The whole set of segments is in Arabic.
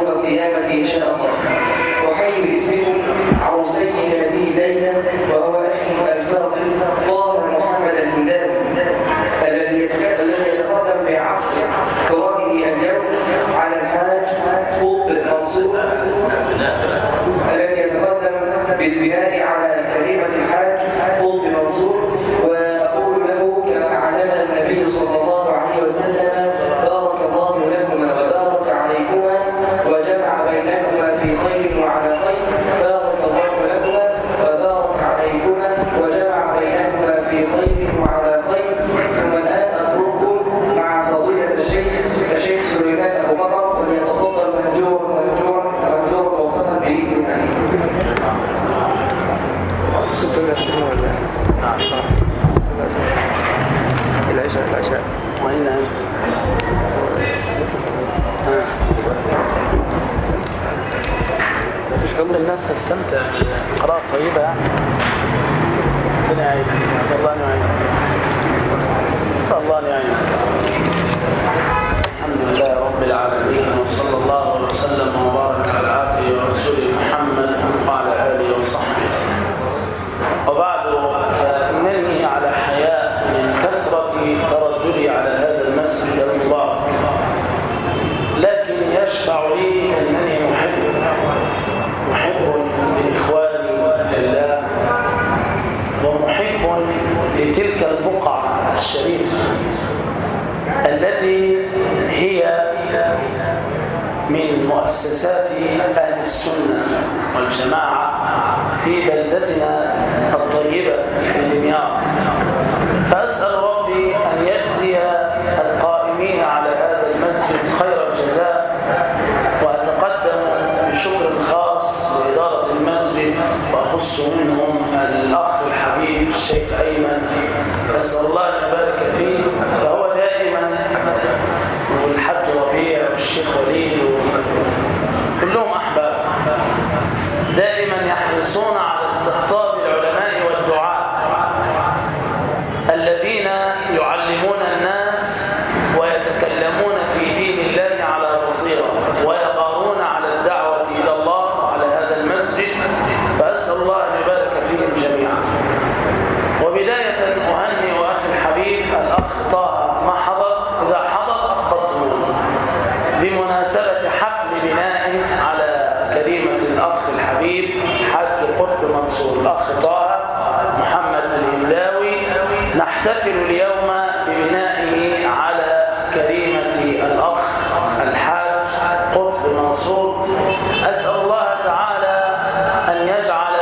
يوم القيامة إن شاء الله. أحيي باسمكم عروسي هذه الليلة، وهو أخي الفاضل طاهر محمد الهنداوي الذي يتقدم بعقد قراره اليوم على الحاج قطب المنصور، الذي يتقدم بالبناء على كلمة الحاج قطب المنصور. وأقول له كما علمنا النبي صلى الله عليه وسلم: بارك الله لكما وبارك عليكما وجمع بينكما في خير وعلى خير. بارك الله لكما وبارك عليكما وجمع بينكما في خير وعلى خير. ثم الآن أترككم مع فضيلة الشيخ سليمان أبو بكر، فليتفضل مهجورا موفقا بإذن الله. العشاء وأين أنت؟ مش قبل الناس تستمتع بقراءة طيبة. ربنا يعينك. نسأل الله أن يعينك. نسأل الله أن يعينك. الحمد لله رب العالمين، وصلى الله وسلم وبارك على عبده ورسوله محمد وعلى آله وصحبه. وبعد، فإنني على حياء من كثرة ترددي على هذا المسجد المبارك، لكن يشفع لي أنني محب لإخواني في الله، ومحب لتلك البقعة الشريفة التي هي من مؤسسات أهل السنة والجماعة في بلدتنا الطيبة في دمياط. فأسأل ربي أن يجزي القائمين على هذا المسجد خير الجزاء، وأتقدم بشكر خاص لإدارة المسجد، وأخص منهم الأخ الحبيب الشيخ أيمن، أسأل الله أن يبارك فيه، فهو دائما، والحاج ربيع والشيخ وليد كلهم أحباب، دائما يحرصون على استقطاب العلماء والدعاء الذين يعلمون الناس ويتكلمون في دين الله على بصيرة، ويغارون على الدعوة إلى الله وعلى هذا المسجد. فأسأل الله أن يبارك فيهم جميعا. وبداية أهنئ أخي الحبيب الأخ طه، ما حضر، إذا حضر أخبرته بمناسبة حفل بنائه على كلمة الأخ الحبيب حاج قطب منصور، الأخ طه محمد الهنداوي. نحتفل اليوم ببنائه على كلمة الأخ الحاج قطب منصور. أسأل الله تعالى أن يجعل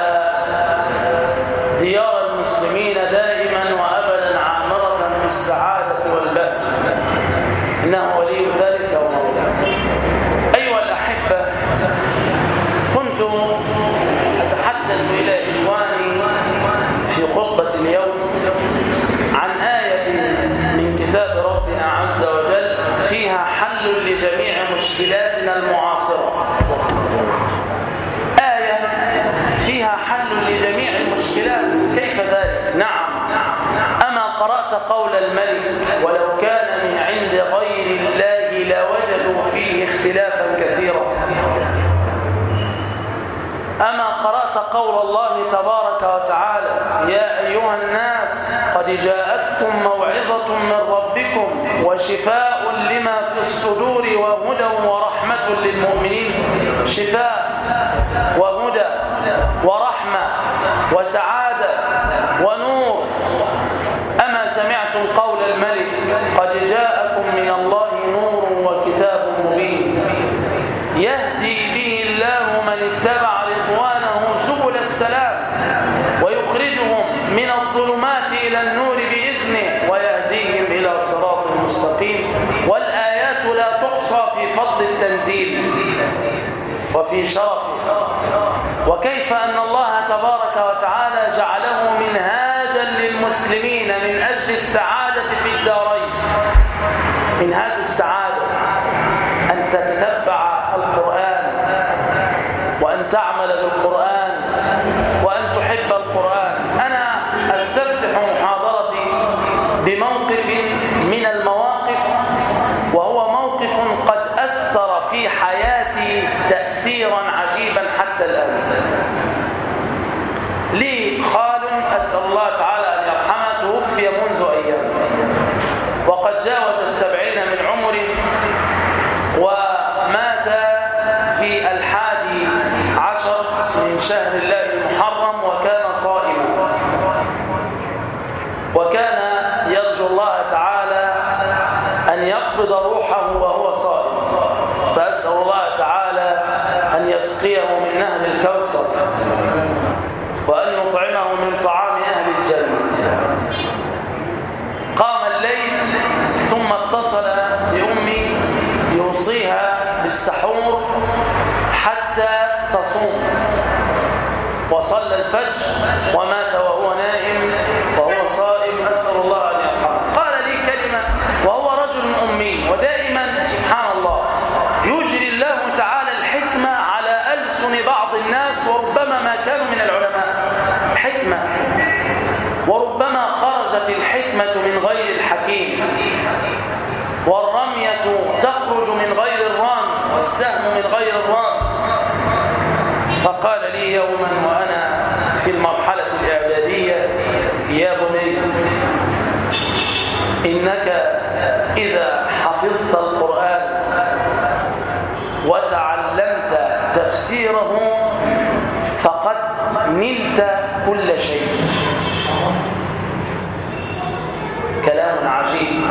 ديار المسلمين دائما وأبدا عامرة بالسعادة والبهجة، إنه ولي ذلك ومولاه. أيها الأحبة، كنت أتحدث إلى إخواني في خطبة اليوم عن آية من كتاب ربنا عز وجل فيها حل لجميع مشكلاتنا المعاصرة. آية فيها حل لجميع المشكلات. كيف ذلك؟ نعم، أما قرأت قول الملك: ولو كان من عند غير الله لوجدوا فيه اختلافا كثيرا. أما قرأت قول الله تبارك وتعالى: يا أيها الناس قد جاءتكم موعظة من ربكم وشفاء لما في الصدور وهدى ورحمة للمؤمنين. شفاء وهدى ورحمة وسعادة ونور. أما سمعتم قول الملك: قد جاءكم من الله نور وكتاب مبين يهدي به الله من اتبع رضوانه سبل السلام ويخرجهم من الظلمات إلى النور بإذنه ويهديهم إلى صراط مستقيم. والآيات لا تحصى في فضل التنزيل وفي شرفه، وكيف أن الله تبارك وتعالى جعله منهاجا للمسلمين من أجل السعادة في الدارين. منهاج السعادة أن تتتبع القرآن، وأن تعمل بالقرآن، وأن تحب القرآن. أنا أستفتح محاضرتي بموقف من المواقف، وهو موقف قد أثر في حياتي تأثيرا عجيبا حتى الآن. لي خال أسأل الله تعالى أن يرحمه، توفي منذ أيام وقد جاوز 70 من عمره، ومات في 11 من شهر الله المحرم، وكان صائما، وكان يرجو الله تعالى أن يقبض روحه وهو صائم، فأسأل الله تعالى أن يسقيه من نهر الكوثر وأن يطعمه من طعام أهل الجنة. قام الليل ثم اتصل بأمي يوصيها بالسحور حتى تصوم، وصلى الفجر ومات وهو نائم وهو صائم، أسأل الله أن يرحمه. قال لي كلمة وهو رجل أمي، ودائما سبحان الله يجري الله تعالى الحكمة على ألسن بعض الناس، وربما ما كانوا من العلماء حكمة، وربما خرجت الحكمة من غير الحكيم، والرمية تخرج من غير الرام، والسهم من غير الرام. فقال لي يوما وأنا في المرحلة الإعدادية: يا بني، إنك إذا حفظت القرآن وتعلمت تفسيره فقد نلت كل شيء. كلام عجيب،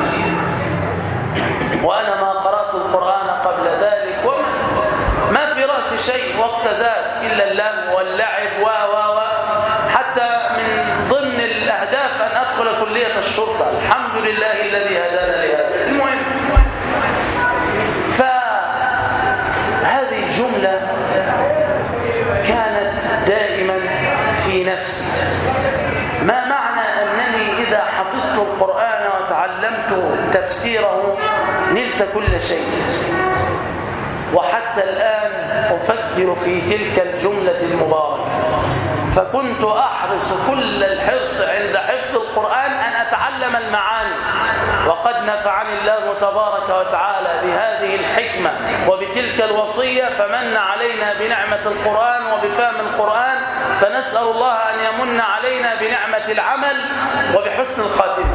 وأنا ما قرأت القرآن قبل ذلك، وما في رأسي شيء وقت ذاك إلا اللهو واللعب حتى من ضمن الأهداف أن أدخل كلية الشرطة. الحمد لله الذي هدانا لهذا. المهم، فهذه الجملة كانت دائما في نفسي: ما معنى أنني إذا حفظت القرآن وتعلمت تفسيره نلت كل شيء؟ وحتى الآن أفكر في تلك الجملة المباركة، فكنت أحرص كل الحرص عند حفظ القرآن أن أتعلم المعاني، وقد نفعني الله تبارك وتعالى بهذه الحكمة وبتلك الوصية، فمن علينا بنعمة القرآن وبفهم القرآن، فنسأل الله أن يمن علينا بنعمة العمل وبحسن الخاتمة.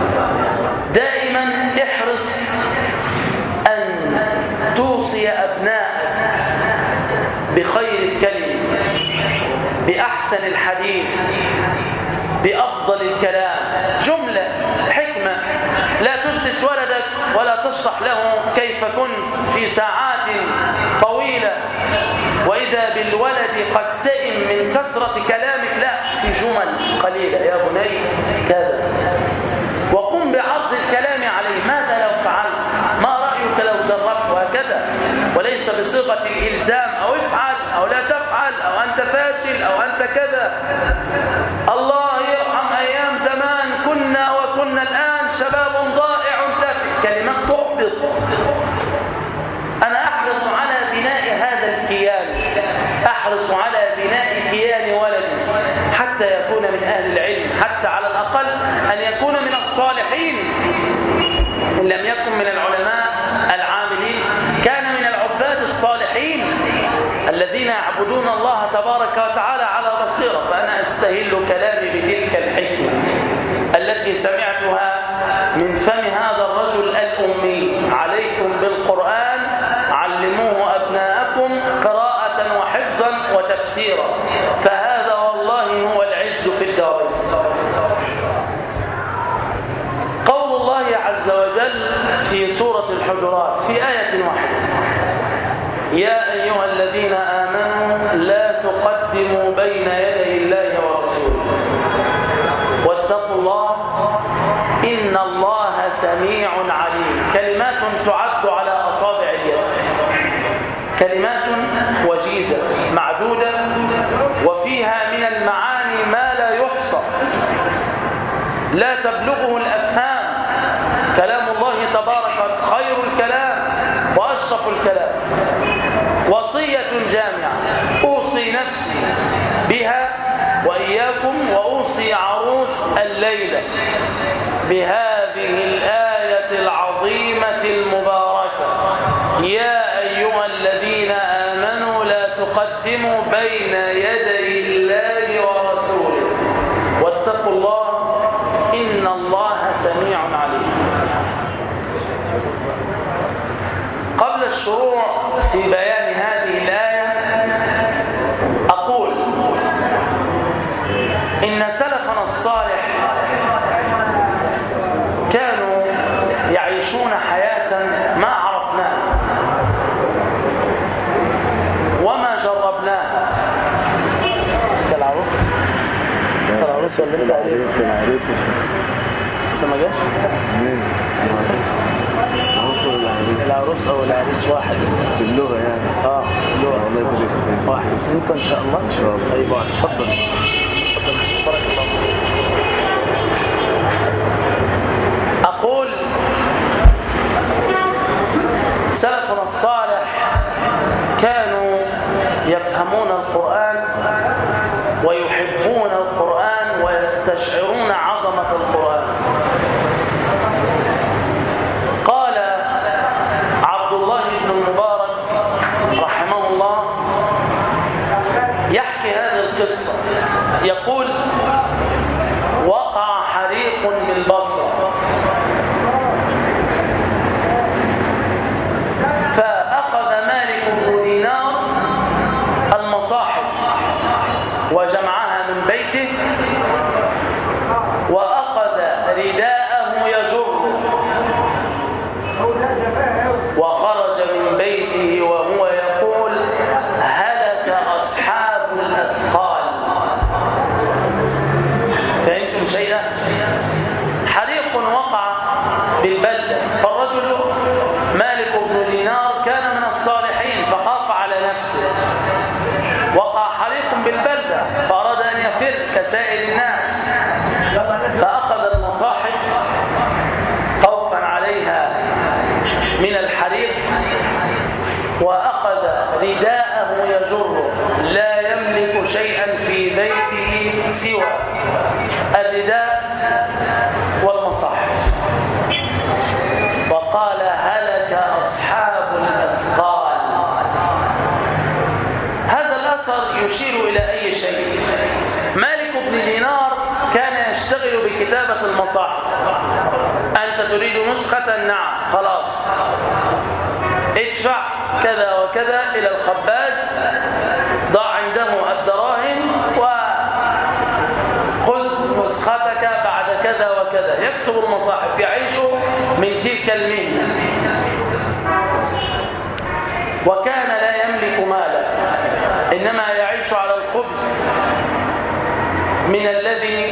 دائما احرص أن توصي أبنائك بخير الكلم، بأحسن الحديث، بأفضل الكلام. جملة حكمة، لا تجلس ولدك ولا تشرح له كيف كنت في ساعات طويلة وإذا بالولد قد سئم من كثرة كلامك، لا، في جمل قليلة: يا بني كذا، وقم بعرض الكلام عليه: ماذا لو فعلت؟ ما رأيك لو جربت؟ وهكذا، وليس بصيغة الإلزام أو افعل أو لا تفعل أو أنت فاشل أو أنت كذا. الله يرحم أيام زمان، كنا الآن شباب ضائع تافه، كلمات تحبط. أنا أحرص على بناء هذا الكيان، أحرص على بناء كيان ولدي حتى يكون من أهل العلم، حتى على الأقل أن يكون من الصالحين، إن لم يكن من العلماء العاملين كان من العباد الصالحين الذين يعبدون الله تبارك وتعالى على بصيرة. فأنا أستهل كلامي بتلك الحكمة التي سمعتها من فم هذا الرجل الأمي: عليكم بالقرآن، علموه أبناءكم قراءة وحفظا وتفسيرا، فهذا والله هو العز في الدارين. قول الله عز وجل في سورة الحجرات في آية واحدة: يا أيها الذين آمنوا لا تقدموا بين يدي الله ورسوله واتقوا الله إن الله سميع عليم. كلمات تعد على أصابع اليد، كلمات وجيزة معدودة، وفيها من المعاني ما لا يحصى، لا تبلغه الأفهام. كلام الله تبارك خير الكلام وأشرف الكلام، وصية جامعة أوصي نفسي بها وإياكم، وأوصي عروس الليلة بهذه الآية العظيمة المباركة: يا أيها الذين تقدموا بين يدي الله ورسوله واتقوا الله إن الله سميع عليم. قبل الشروع في بيان هذه الآية أقول إن سلفنا الصالح كانوا يعيشون حياة ما عرفناها وما جربناها. العروس ولا انت العريس لسه ما جاش؟ العروس او العريس واحد في اللغة يعني. في اللغة. الله يبارك فيك. واحد. انت ان شاء الله. ان شاء الله. طيب اتفضل. بارك الله فيك. اقول سلفنا الصالح كانوا يفهمون القرآن ويحبون القرآن ويستشعرون عظمة القرآن. قال عبد الله بن المبارك رحمه الله يحكي هذه القصة، يقول وقع حريق بالبصرة فأخذ مالك بن دينار المصاحف وجمعها من بيته وأخذ رداءه يجره وخرج من بيته وهو يقول هلك أصحاب الأثقال. فهمتم شيئا؟ حريق وقع بالبلدة، فالرجل مالك بن دينار كان من الصالحين فخاف على نفسه، وقع حريق بالبلدة فأراد أن يفر كسائر الناس، فأخذ المصاحف خوفا عليها من الحريق وأخذ رداءه يجره، لا يملك شيئا في بيته سوى الرداء والمصاحف، وقال هلك أصحاب الأثقال. هذا الأثر يشير إلى أي شيء؟ مالك بن دينار كان يشتغل بكتابة المصاحف. أنت تريد نسخة؟ نعم، خلاص ادفع كذا وكذا إلى الخباز، ضع عنده الدراهم وخذ نسختك بعد كذا وكذا. يكتب المصاحف، يعيش من تلك المهنة، وكان لا يملك مالا، إنما يعيش على الخبز من الذي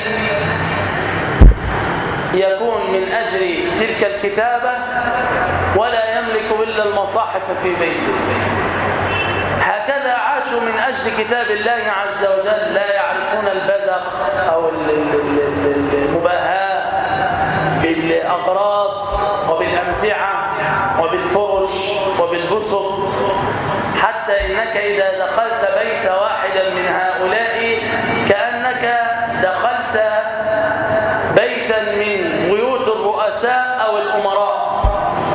يكون من أجل تلك الكتابة، ولا يملك إلا المصاحف في بيته. هكذا عاشوا من أجل كتاب الله عز وجل، لا يعرفون البذخ أو المباهاة بالأغراض وبالأمتعة وبالفرش وبالبسط، حتى إنك إذا دخلت بيت واحدا من هؤلاء كأنك دخلت بيتا من بيوت الرؤساء أو الأمراء،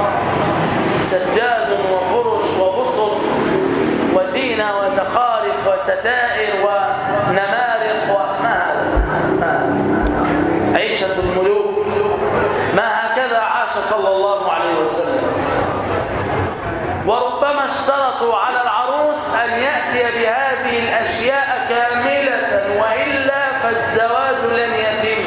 سجاد وفرش وبسط وزينة وزخارف وستائر ونمارق وما عيشة الملوك. ما هكذا عاش صلى الله عليه وسلم. وربما اشترطوا على العروس أن يأتي بهذه الأشياء كاملة، وإلا فالزواج لن يتم.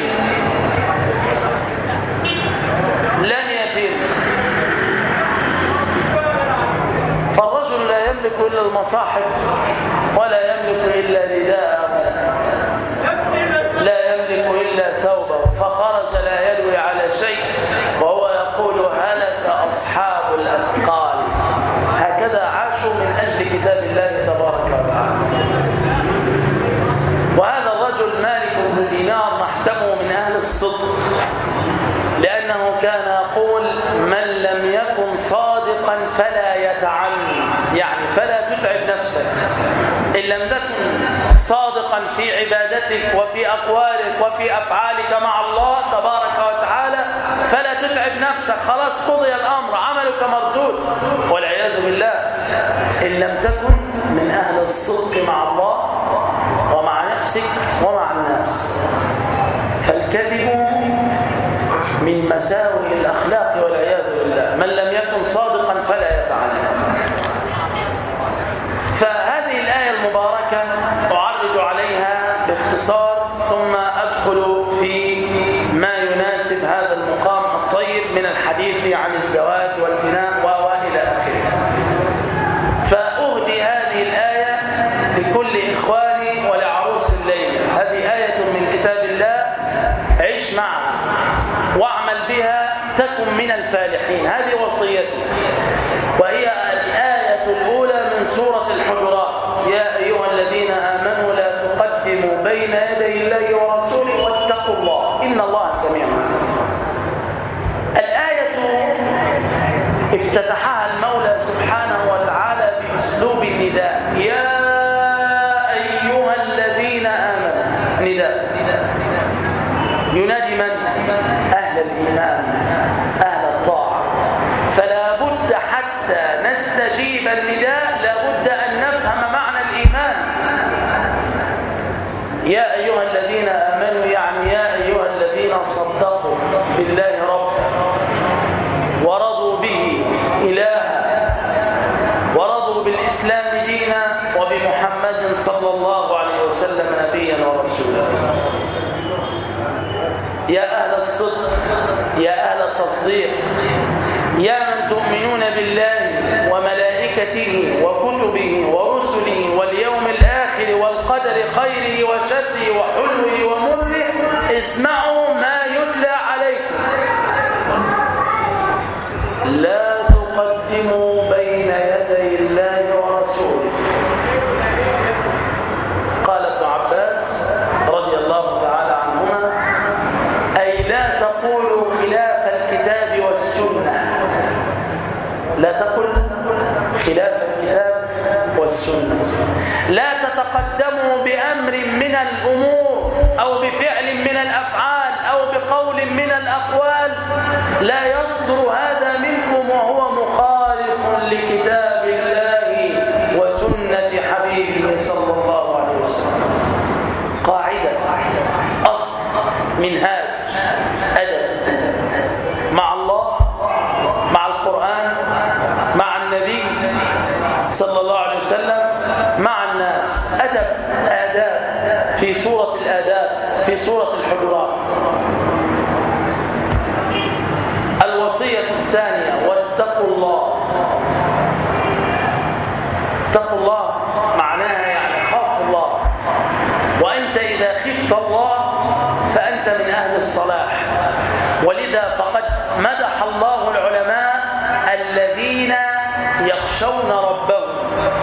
فالرجل لا يملك إلا المصاحف ولا يملك إلا رداءه، لا يملك إلا ثوبه، فخرج لا يلوي على شيء وهو يقول هلك أصحاب الأثقال. هكذا عاشوا من أجل كتاب الله تبارك وتعالى. وهذا الرجل مالك بن دينار نحسبه من أهل الصدق، لأنه كان يقول من لم يكن صادقا فلا يتعني، يعني فلا تتعب نفسك. إن لم تكن صادقا في عبادتك وفي أقوالك وفي أفعالك مع الله تبارك وتعالى فلا تتعب نفسك، خلاص قضي الأمر، عملك مردود والعياذ بالله. إن لم تكن من أهل الصدق مع الله ومع نفسك ومع الناس. فالكذب من مساوئ الأخلاق والعياذ بالله. من لم يكن صادقا فلا يتعلم. فهذه الآية المباركة أعرج عليها باختصار ثم أدخل في ما يناسب هذا المقام الطيب من الحديث عن الزواج والبناء وإلى آخره. فأهدي هذه الآية لكل إخواني ولعروس الليل. هذه آية من كتاب الله، عش معها واعمل بها تكن من الفالحين. هذه وصيتي، وهي الآية الأولى من سورة الحجرات. يا أيها الذين آمنوا لا تقدموا بين يدي الله ورسوله واتقوا الله إن الله سميع عليم. الآية افتتحها المولى سبحانه وتعالى بأسلوب النداء. يا أيها الذين آمنوا. نداء ينادي من؟ أهل الإيمان، أهل الطاعة. فلا بد حتى نستجيب النداء لابد أن نفهم معنى الإيمان. يا أيها الذين آمنوا يعني يا أيها الذين صدقوا بالله ربا ورضوا به إلها ورضوا بالإسلام دينا وبمحمد صلى الله عليه وسلم نبيا ورسولا. يا أهل الصدق، يا أهل التصديق، يا من تؤمنون بالله وملائكته وكتبه ورسله واليوم الآخر والقدر خيره وشره وحلوه ومره، اسمعوا ما يتلى عليكم. لا تقدموا بين يدي الله ورسوله. قال ابن عباس رضي الله تعالى عنهما: أي لا تقولوا خلاف الكتاب والسنة. لا تقل خلاف الكتاب والسنة. لا تتقدموا بأمر من الأمور أو بفعل من الأفعال أو بقول من الأقوال لا يصدر هذا منكم وهو مخالف لكتاب الله وسنة حبيبه صلى الله عليه وسلم. قاعدة، أصل، منهاج، أدب مع الله، مع القرآن، مع النبي صلى الله عليه وسلم، مع الناس. أدب، آداب في سورة الآداب في سورة الحجرات. الوصية الثانية: واتقوا الله. اتقوا الله معناها يعني خاف الله. وأنت إذا خفت الله فأنت من أهل الصلاح. ولذا فقد مدح الله العلماء الذين يخشون ربهم،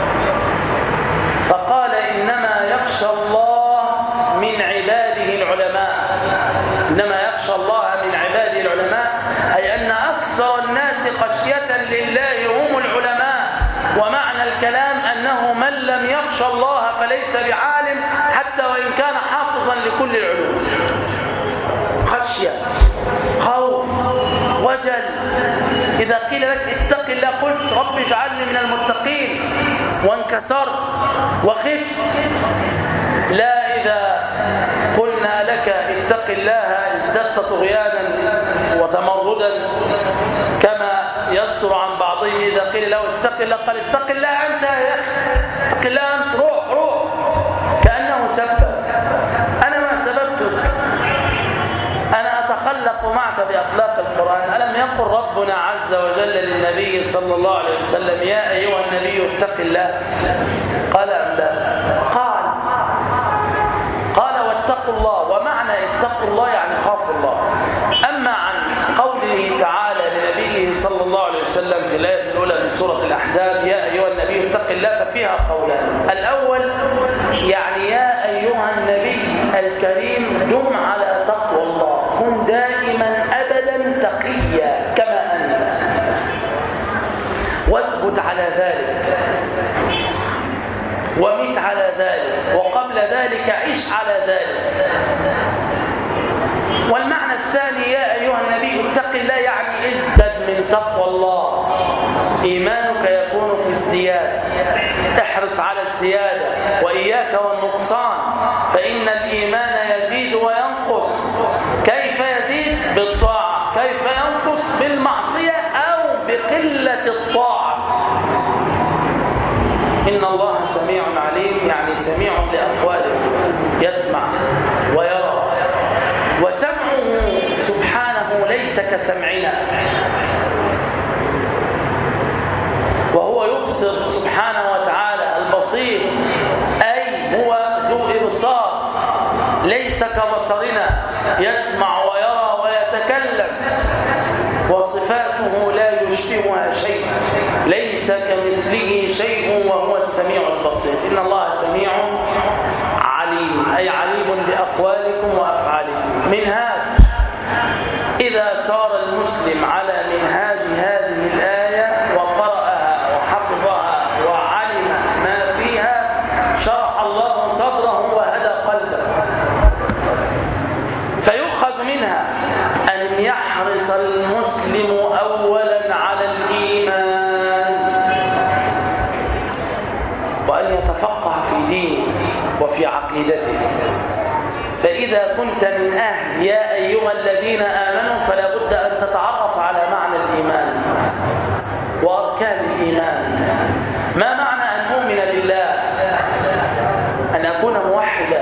فقال: إنما يخشى الله من عباده العلماء. إنما يخشى الله من عباده العلماء، أي أن أكثر الناس خشية لله هم العلماء. ومعنى الكلام أنه من لم يخشى الله فليس بعالم حتى وإن كان حافظا لكل العلوم. خشية، خوف، وجل. إذا قيل لك اتق الله قلت رب اجعلني من المتقين وانكسرت وخفت. لا إذا قلنا لك اتق الله ازددت طغيانا وتمردا كما يصدر عن بعضهم. إذا قيل له اتق الله قال اتق الله أنت يا أخي، اتق الله أنت، روح كأنه سبب. أنا ما سببتك، أنا أتخلق معك بأخلاق القرآن. ألم يقل ربنا عز وجل للنبي صلى الله عليه وسلم: يا أيها النبي اتق الله؟ قال أم لا؟ قال واتقوا الله. ومعنى اتقوا الله يعني خافوا الله. أما عن قوله تعالى لنبيه صلى الله عليه وسلم في الآية الأولى من سورة الأحزاب: يا أيها النبي اتق الله، ففيها قولان. الأول يعني يا أيها النبي الكريم دم على تقوى الله، كن دائما أبدا تقيا كما أنت، واثبت على ذلك ومت على ذلك، وقبل ذلك عش على ذلك. والمعنى الثاني يا أيها النبي اتق الله يعني ازدد من تقوى الله. إيمانك يكون في الازدياد، احرص على الزيادة وإياك والنقصان، فإن الإيمان يزيد وينقص. كيف يزيد؟ بالطاعة. كيف ينقص؟ بالمعصية أو بقلة الطاعة. إن الله سميع عليم، يعني سميع لأقوالكم، يسمع ويرى، وسمعه سبحانه ليس كسمعنا، وهو يبصر سبحانه وتعالى البصير، أي هو ذو إبصار ليس كبصرنا، يسمع ويرى ويتكلم، وصفاته لا يشبهها شيء، ليس كمثله شيء وهو السميع البصير. إن الله سميع عليم، أي عليم بأقوالكم وأفعالكم. منهاج: إذا سار المسلم على منهاج هذه الآية وقرأها وحفظها وعلم ما فيها، شرح الله صدره وهدى قلبه. فيؤخذ منها أن يحرص المسلم أولا على الإيمان، وأن يتفقه في دينه وفي عقيدته. فإذا كنت من أهل يا أيها الذين آمنوا، فلا بد أن تتعرف على معنى الإيمان وأركان الإيمان. ما معنى أن أؤمن بالله؟ أن أكون موحدا،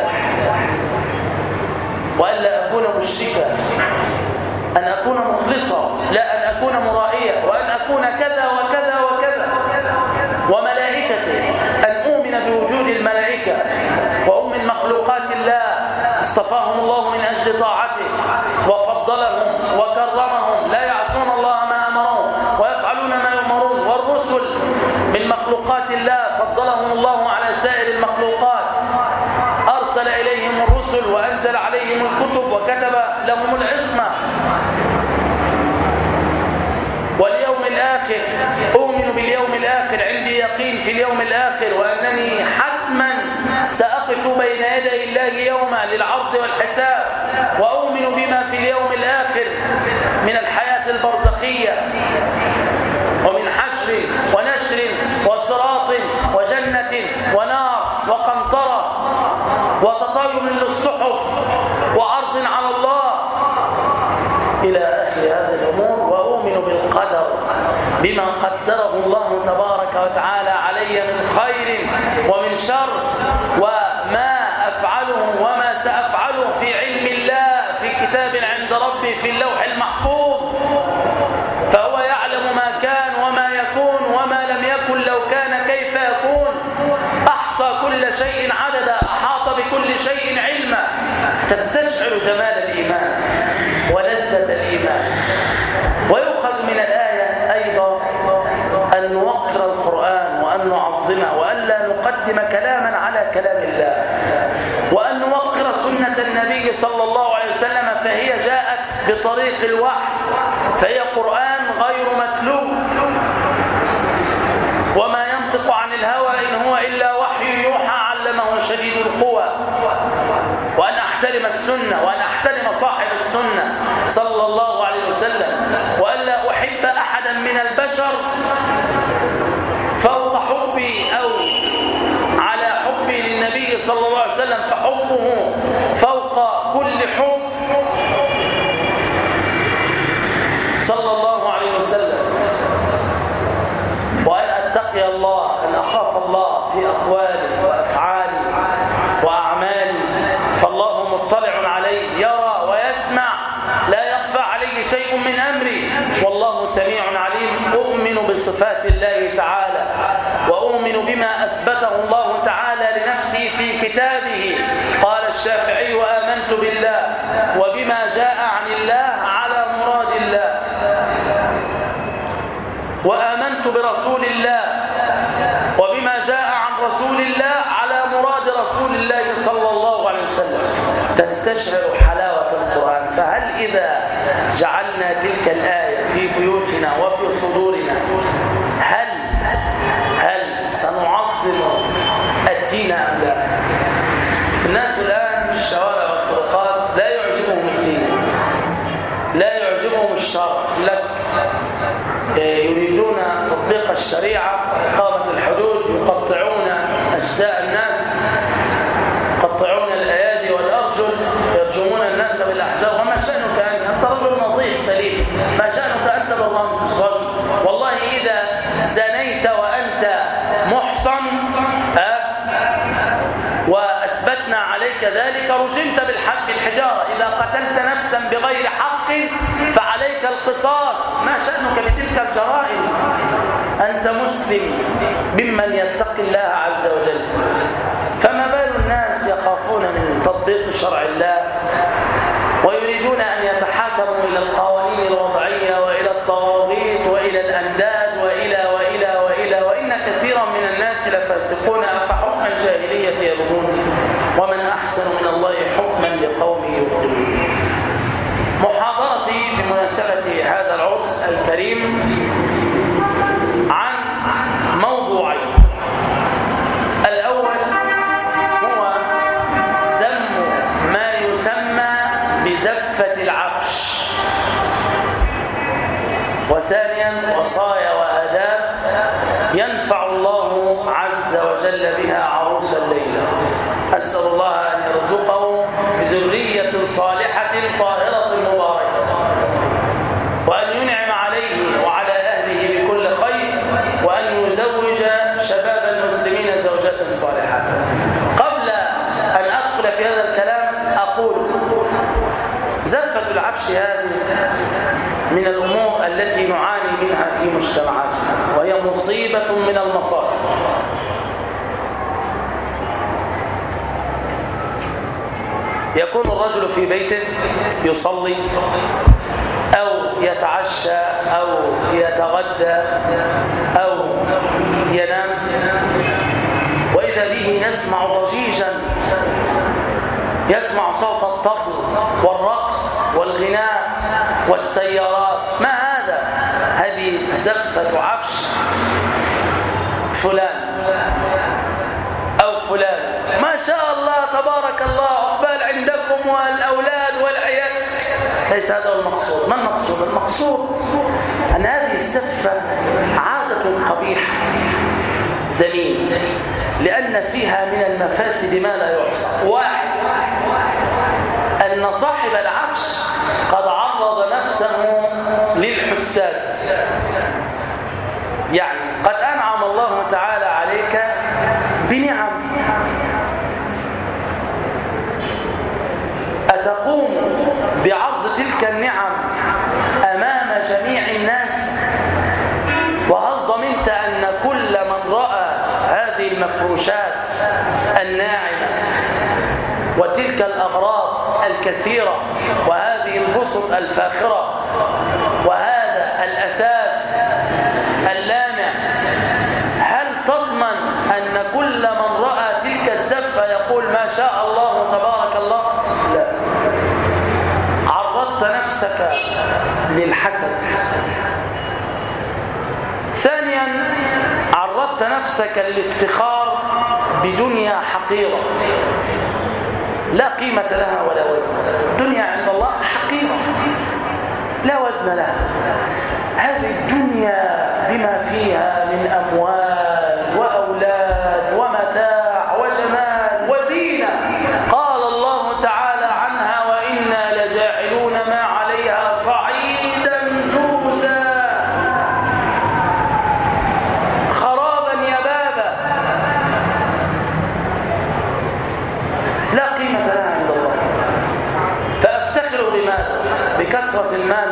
وألا أكون مشركا، أن أكون مخلصا، لا أن أكون مرائيا، وأن أكون كذا وكذا وكذا. وملائكته، أن أؤمن بوجود الملائكة وهم من مخلوقات الله، اصطفاهم الله من أجل طاعته وفضلهم وكرمهم، لا يعصون الله ما أمرهم ويفعلون ما يؤمرون. والرسل من مخلوقات الله، فضلهم الله على سائر المخلوقات، أرسل إليهم الرسل وأنزل عليهم الكتب وكتب لهم العصمة. واليوم الآخر، أؤمن باليوم الآخر، عندي يقين في اليوم الآخر، وأنني حتما سأقف بين يدي الله يوما للعرض والحساب. وأؤمن بما في اليوم الآخر من الحياة البرزخية، ومن حشر ونشر وصراط وجنة ونار وقنطرة وتطاير للصحف وعرض على الله إلى آخر هذه الأمور. وأؤمن بالقدر، بما قدره الله تبارك وتعالى علي من خير ومن شر، وما أفعله وما سأفعله في علم الله في كتاب عند ربي في اللوح المحفوظ. فهو يعلم ما كان وما يكون وما لم يكن لو كان كيف يكون. أحصى كل شيء عددا، أحاط بكل شيء علما. تستشعر جمال الإيمان ولذة الإيمان. ويؤخذ من الآية أيضا أن نوقر القرآن وأن نعظمه، وأن لا نقدم كلاما على كلام الله، وأن نوقر سنة النبي صلى الله عليه وسلم، فهي جاءت بطريق الوحي، فهي قرآن غير متلو، وما ينطق عن الهوى إن هو إلا وحي يوحى، علمه شديد القوى. وأن أحترم السنة، وأن أحترم صاحب السنة صلى الله عليه وسلم، وأن لا أحب أحدا من البشر فوق حبي أو على حبي للنبي صلى الله عليه وسلم، فحبه فوق كل حب صلى الله عليه وسلم. وأن أتقي الله، أن أخاف الله في أقوالي وأفعالي وأعمالي، فالله مطلع علي، يرى ويسمع، لا يخفى عليه شيء من أمري، والله سميع عليم. أؤمن بصفات الله تعالى، وأؤمن بما أثبته الله تعالى لنفسه في كتابه. قال الشافعي: وآمنت بالله وبما جاء عن الله على مراد الله، وآمنت برسول الله وبما جاء عن رسول الله على مراد رسول الله صلى الله عليه وسلم. تستشعر حلاوة القرآن. فهل إذا جعلنا تلك الآية في بيوتنا وفي صدورنا، هل سنعظم الدين أم لا؟ الناس الآن في الشوارع والطرقات لا يعجبهم الدين، لا يعجبهم الشرع، لك يريدون تطبيق الشريعة وإقامة الحد كتبنا عليك ذلك رجمت بالحجارة. إذا قتلت نفسا بغير حق فعليك القصاص. ما شأنك بتلك الجرائم؟ أنت مسلم ممن يتقي الله عز وجل. فما بال الناس يخافون من تطبيق شرع الله ويريدون أن يتحاكموا إلى القوانين الوضعية وإلى الطواغيت وإلى الأنداد وإن كثيرا من الناس لفاسقون. أفحكم الجاهلية يبغون ومن أحسن من الله حكما لقوم يوقنون. محاضرتي بمناسبة هذا العرس الكريم عن موضوعين. الأول هو ذم ما يسمى بزفة العفش، وثانيا وصايا وآداب ينفع الله عز وجل بها عروس الليلة. أسأل الله أن يرزقه بذرية صالحة طاهرة مباركة، وأن ينعم عليه وعلى أهله بكل خير، وأن يزوج شباب المسلمين زوجات صالحات. قبل أن أدخل في هذا الكلام أقول زفة العفش هذه من الأمور التي نعاني منها في مجتمعاتنا، وهي مصيبة من المصائب. يكون الرجل في بيته يصلي أو يتعشى أو يتغدى أو ينام، وإذا به يسمع ضجيجا، يسمع صوت الطبل والرقص والغناء والسيارات. ما هذا؟ هذه زفة عفش فلان أو فلان. ما شاء الله تبارك الله، عقبال عندكم والأولاد والعيال. ليس هذا المقصود. ما المقصود؟ المقصود أن هذه الزفة عادة قبيحة ذميمة، لأن فيها من المفاسد ما لا يحصى. واحد، أن صاحب العفش قد عرض نفسه للحساد. يعني قد أنعم الله تعالى عليك بنعم، أتقوم بعرض تلك النعم أمام جميع الناس؟ وهل ضمنت أن كل من رأى هذه المفروشات الناعمة وتلك الأغراض الكثيرة وهذه البسط الفاخرة وهذا الأثاث اللامع، هل تضمن أن كل من رأى تلك الزفة يقول ما شاء الله تبارك الله؟ لا. عرضت نفسك للحسد. ثانيا، عرضت نفسك للافتخار بدنيا حقيرة لا قيمة لها ولا وزن. الدنيا عند الله حقيرة لا وزن لها. هذه الدنيا بما فيها من أموال وأولاد ومتاع وجمال وزينة، قال الله تعالى عنها وإنا لجاعلون ما عليها صعيدا جرزا خرابا يبابا. لا قيمة لها عند الله. فأفتخر بماذا؟ بكثرة المال؟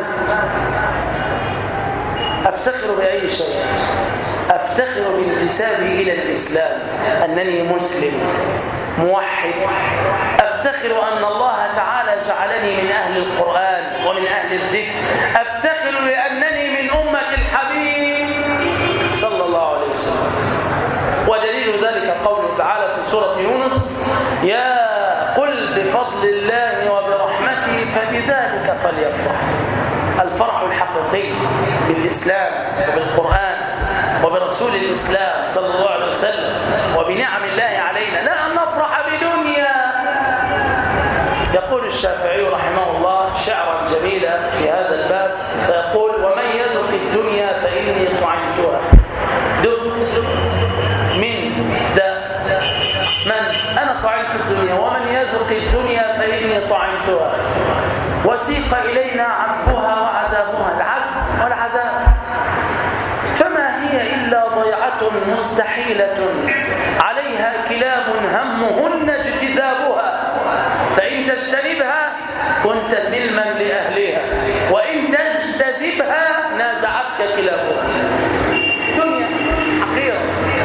أفتخر بأي شيء؟ أفتخر بانتسابي إلى الإسلام، أنني مسلم موحد. أفتخر أن الله تعالى جعلني من أهل القرآن ومن أهل الذكر. أفتخر لأنني من أمة الحبيب صلى الله عليه وسلم. ودليل ذلك قوله تعالى في سورة يونس يا قل بفضل الله وبرحمته فبذلك فليفرح. الفرح الحقيقي بالإسلام وبالقرآن وبرسول الإسلام صلى الله عليه وسلم وبنعم الله علينا، لا أن نفرح بدنيا. يقول الشافعي رحمه الله شعرا جميلا في هذا الباب فيقول ومن يذق الدنيا فإني طعمتها. دقت من ده من أنا طعمت الدنيا، ومن يذق الدنيا فإني طعمتها. وسيق إلينا عذبها وعذابها، العذب والعذاب. فما هي إلا ضيعة مستحيلة عليها كلاب همهن اجتذابها. كنت سلما لأهلها، وإن تجتذبها نازعتك كلابها. دنيا حقيرة.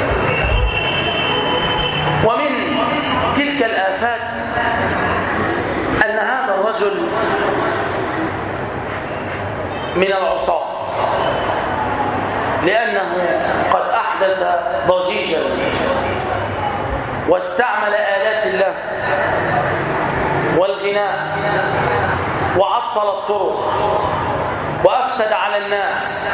ومن تلك الآفات أن هذا الرجل من العصاة، لأنه قد أحدث ضجيجا واستعمل آلات الله والغناء وعطل الطرق وأفسد على الناس.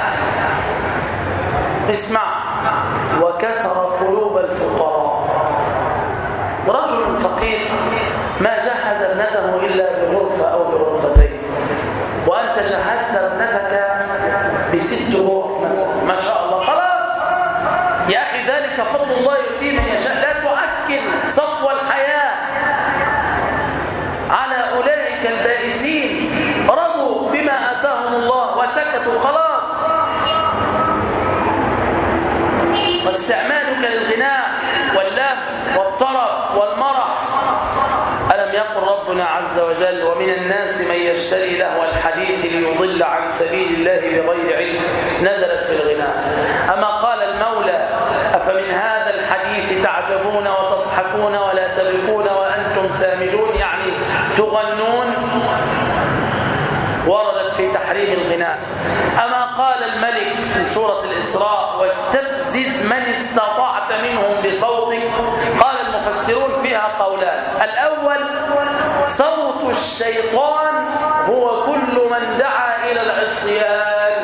اسمع، وكسر قلوب الفقراء. رجل فقير ما جهز ابنته إلا بغرفة أو بغرفتين، وأنت جهزت ابنتك ب6 غرف مثلا، ما شاء الله، خلاص يا أخي، ذلك فضل الله يؤتيه من يشاء. لا تؤكل صفو الحياة على أولئك البائسين، رضوا بما آتاهم الله وسكتوا خلاص. واستعمالك للغناء واللهو والطرب والمرح. ألم يقل ربنا عز وجل: ومن الناس من يشتري لهو الحديث ليضل عن سبيل الله بغير علم. نزلت في الغناء. أما قال المولى: أفمن هذا الحديث تعجبون وتضحكون ولا تبكون وأنتم سامدون، يعني تغنون. وردت في تحريم الغناء. أما قال الملك في سورة الإسراء: واستفزز من استطعت منهم بصوتك. قال المفسرون فيها قولان: الأول صوت الشيطان هو كل من دعا إلى العصيان،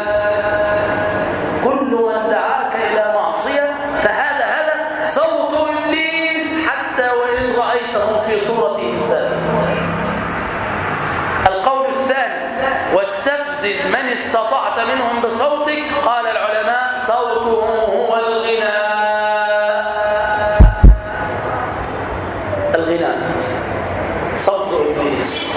كل من دعاك إلى معصية فهذا صوت إبليس حتى وإن رأيته في صورة إنسان. القول الثاني: واستفزز من استطعت منهم بصوتك. قال العلماء: صوته هو الغناء. الغناء صوت إبليس.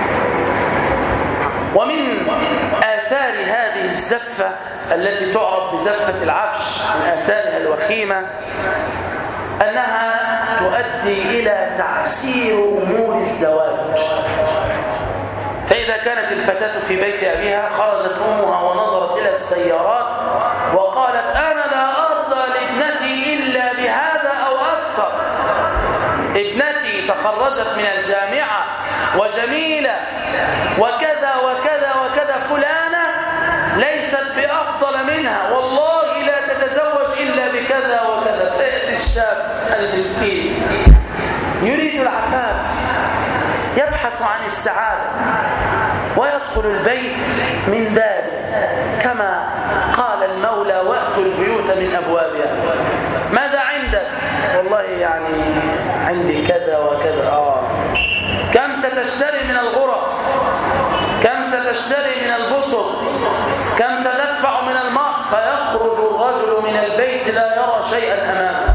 ومن آثار هذه الزفة التي تعرف بزفة العفش، من آثارها الوخيمة أنها تؤدي إلى تعسير أمور الزواج. فإذا كانت الفتاة في بيت أبيها، خرجت أمها ونظرت إلى السيارات وقالت: أنا لا أرضى لابنتي إلا بهذا أو أكثر. ابنتي تخرجت من الجامعة وجميلة وكذا وكذا وكذا، فلانة ليست بأفضل منها، والله لا تتزوج إلا بكذا وكذا. فيأتي الشاب المسكين يريد العفاف، يبحث عن السعادة، ويدخل البيت من بابه، كما قال المولى: وأتوا البيوت من أبوابها. ماذا عندك؟ والله يعني عندي كذا وكذا. كم ستشتري من الغرف؟ كم ستشتري من البسط؟ كم ستدفع من الماء؟ فيخرج الرجل من البيت لا يرى شيئا أمامه.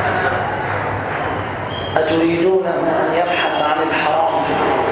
أتريدونه أن يبحث عن الحرام؟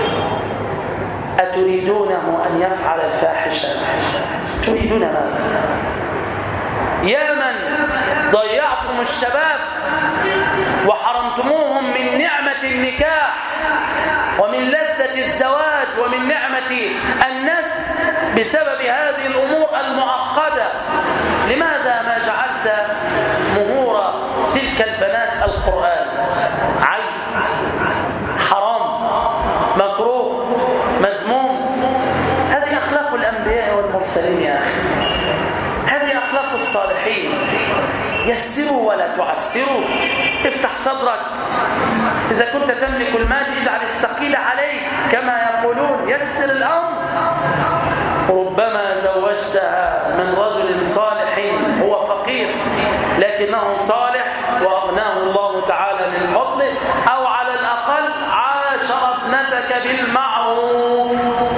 أتريدونه أن يفعل الفاحشة؟ تريدون ماذا؟ يا من ضيعتم الشباب وحرمتموهم من نعمة النكاح ومن لذة الزواج ومن نعمة النسل بسبب هذه الأمور المعقدة. لماذا ما جعلت مهور تلك البنات القرآن؟ عيب، حرام، مكروه، مذموم. هذه أخلاق الأنبياء والمرسلين يا أخي، هذه أخلاق الصالحين. يسروا ولا تعسروا، افتح صدرك. إذا كنت تملك المال اجعل الثقيل عليك كما يقولون، يسر الأمر. ربما زوجتها من رجل صالح هو فقير لكنه صالح وأغناه الله تعالى من فضله، أو على الأقل عاشر ابنتك بالمعروف.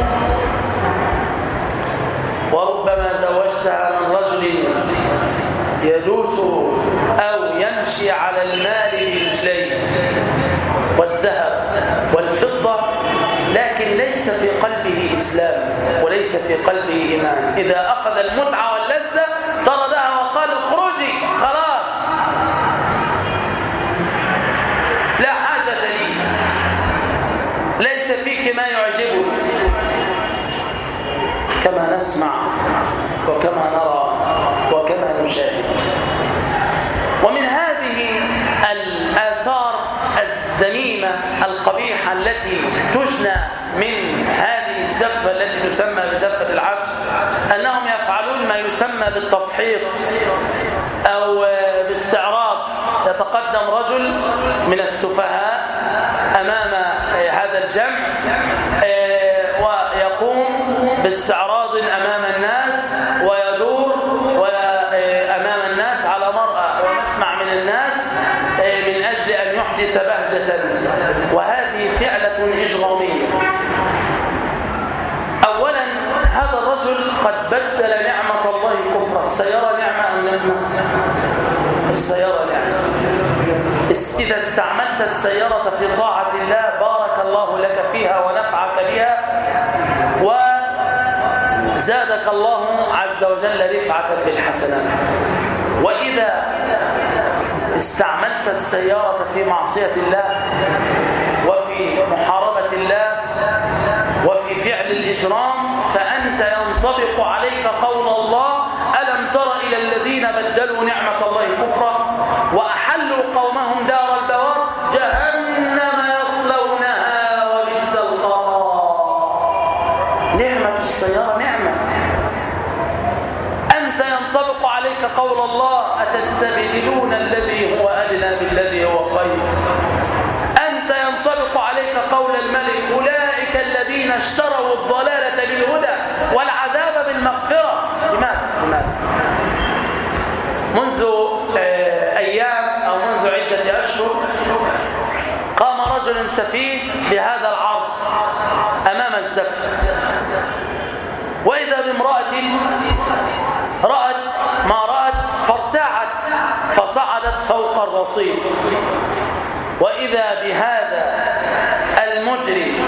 وربما زوجتها من رجل يدوس أو يمشي على المال برجليه والذهب والفضة، لكن ليس في قلبه إسلام وليس في قلبه إيمان. إذا أخذ المتعة واللذة طردها وقال: اخرجي خلاص، لا حاجة لي، ليس فيك ما يعجبني. كما نسمع وكما نرى وكما نشاهد. ومن هذه الآثار الذميمة القبيحة التي تجنى من هذه الزفة التي تسمى بزفة العفش أنهم يفعلون ما يسمى بالتفحيط أو باستعراض. يتقدم رجل من السفهاء أمام هذا الجمع ويقوم باستعراض أمام الناس ويدور أمام الناس على مرأى ويسمع من الناس من أجل أن يحدث بهجة، وهذه فعلة إجرامية. أولا هذا الرجل قد بدل نعمة الله كفرا. السيارة نعمة أم نعمة؟ السيارة نعمة. إذا استعملت السيارة في طاعة الله بارك الله لك فيها ونفعك بها وزادك الله عز وجل رفعة بالحسنات. وإذا استعملت السيارة في معصية الله وفي محاربة الله وفي فعل الإجرام فأنت ينطبق عليك قول الله: ألم تر إلى الذين بدلوا نعمة الله كفرا وأحلوا قومهم دار البوار جهنم يصلونها وبئس القرار. نعمة السيارة نعمة. أنت ينطبق عليك قول الله: أتستبدلون الذي هو أدنى بالذي هو خير. أنت ينطبق عليك قول الملك: أولئك الذين اشتروا الضلالة بالهدى والعذاب بالمغفرة. لماذا؟ منذ أيام أو منذ عدة أشهر قام رجل سفيه بهذا العرض أمام الزفة، وإذا بامرأة رأت ما رأت فارتاعت فصعدت فوق الرصيف، وإذا بهذا المجرم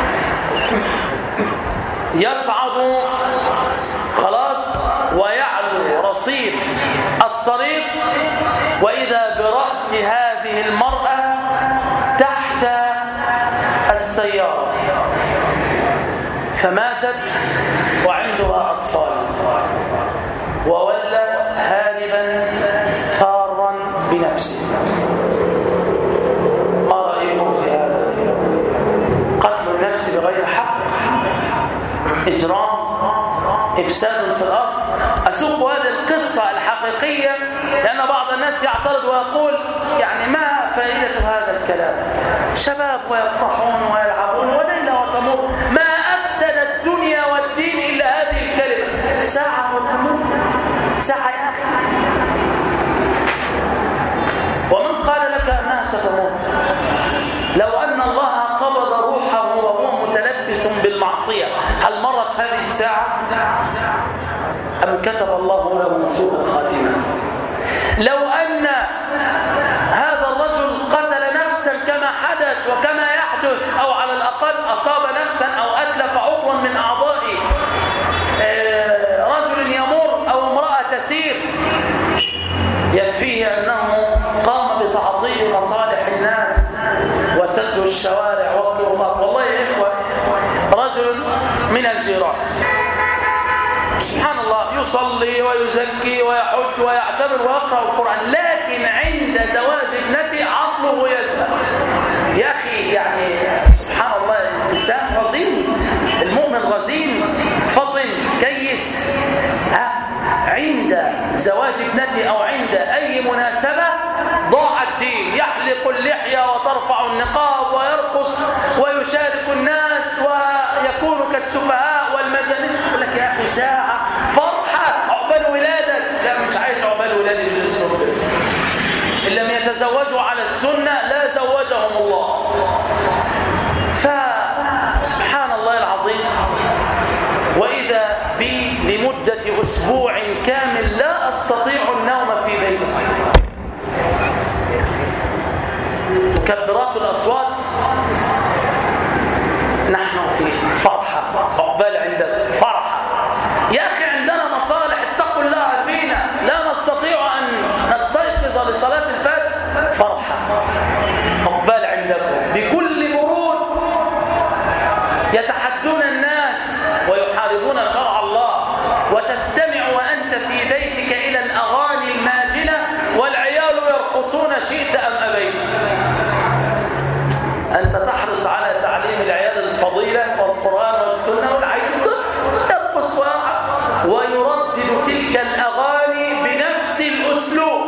يصعد خلاص ويعلو رصيف الطريق، وإذا برأس هذه المرأة تحت السيارة، فماتت وعندها أطفال، وولى هاربا فارا بنفسه. ما رأيكم في هذا؟ قتل النفس بغير حق، إجرام، إفساد في الأرض. أسوق هذه القصة الحقيقية لأن بعض الناس يعترض ويقول: يعني ما فائدة هذا الكلام؟ شباب ويفرحون ويلعبون وليلة وتمر، ما أفسد الدنيا والدين إلا هذه الكلمة، ساعة وتمر، ساعة يا أخي. ومن قال لك أنها ستمر؟ لو أن الله قبض روحه وهو متلبس بالمعصية هل مرت هذه الساعة؟ أم كتب الله له سوء الخاتمة؟ لو أن هذا الرجل قتل نفسا كما حدث وكما يحدث، أو على الأقل أصاب نفسا أو أتلف عضوا من أعضائه، رجل يمر أو امرأة تسير، يكفيه أنه قام بتعطيل مصالح الناس وسد الشوارع والطرقات. والله يا إخوة، رجل من الجيران سبحان الله يصلي ويزكي ويحج ويعتبر ويقرأ القرآن، لكن عند زواج ابنته عقله يذهب. يا أخي يعني سبحان الله، الإنسان رزين، المؤمن رزين فطن كيس. عند زواج ابنته أو عند أي مناسبة ضاع الدين، يحلق اللحية وترفع النقاب ويرقص ويشارك الناس ويكون كالسفهاء والمجانين. يقول لك يا أخي ساعة فرحة عقبال ولادك، لا مش عايز عقبال ولادي بالاسم. إن لم يتزوجوا على السنة لا زوجهم الله. فسبحان الله العظيم، وإذا بي لمدة أسبوع كامل لا أستطيع النوم في بيتي. مكبرات الأصوات، نحن في فرحة، عقبال عندك فرحة. يا أخي عندنا مصالح، اتقوا الله فينا، لا نستطيع أن نستيقظ لصلاة الفجر، فرحة، عقبال عندكم. بكل برود يتحدون الناس ويحاربون شرع الله شئت أم أبيت. أنت تحرص على تعليم العيال الفضيلة والقرآن والسنة، والعيل طفل يرقص ويردد تلك الأغاني بنفس الأسلوب.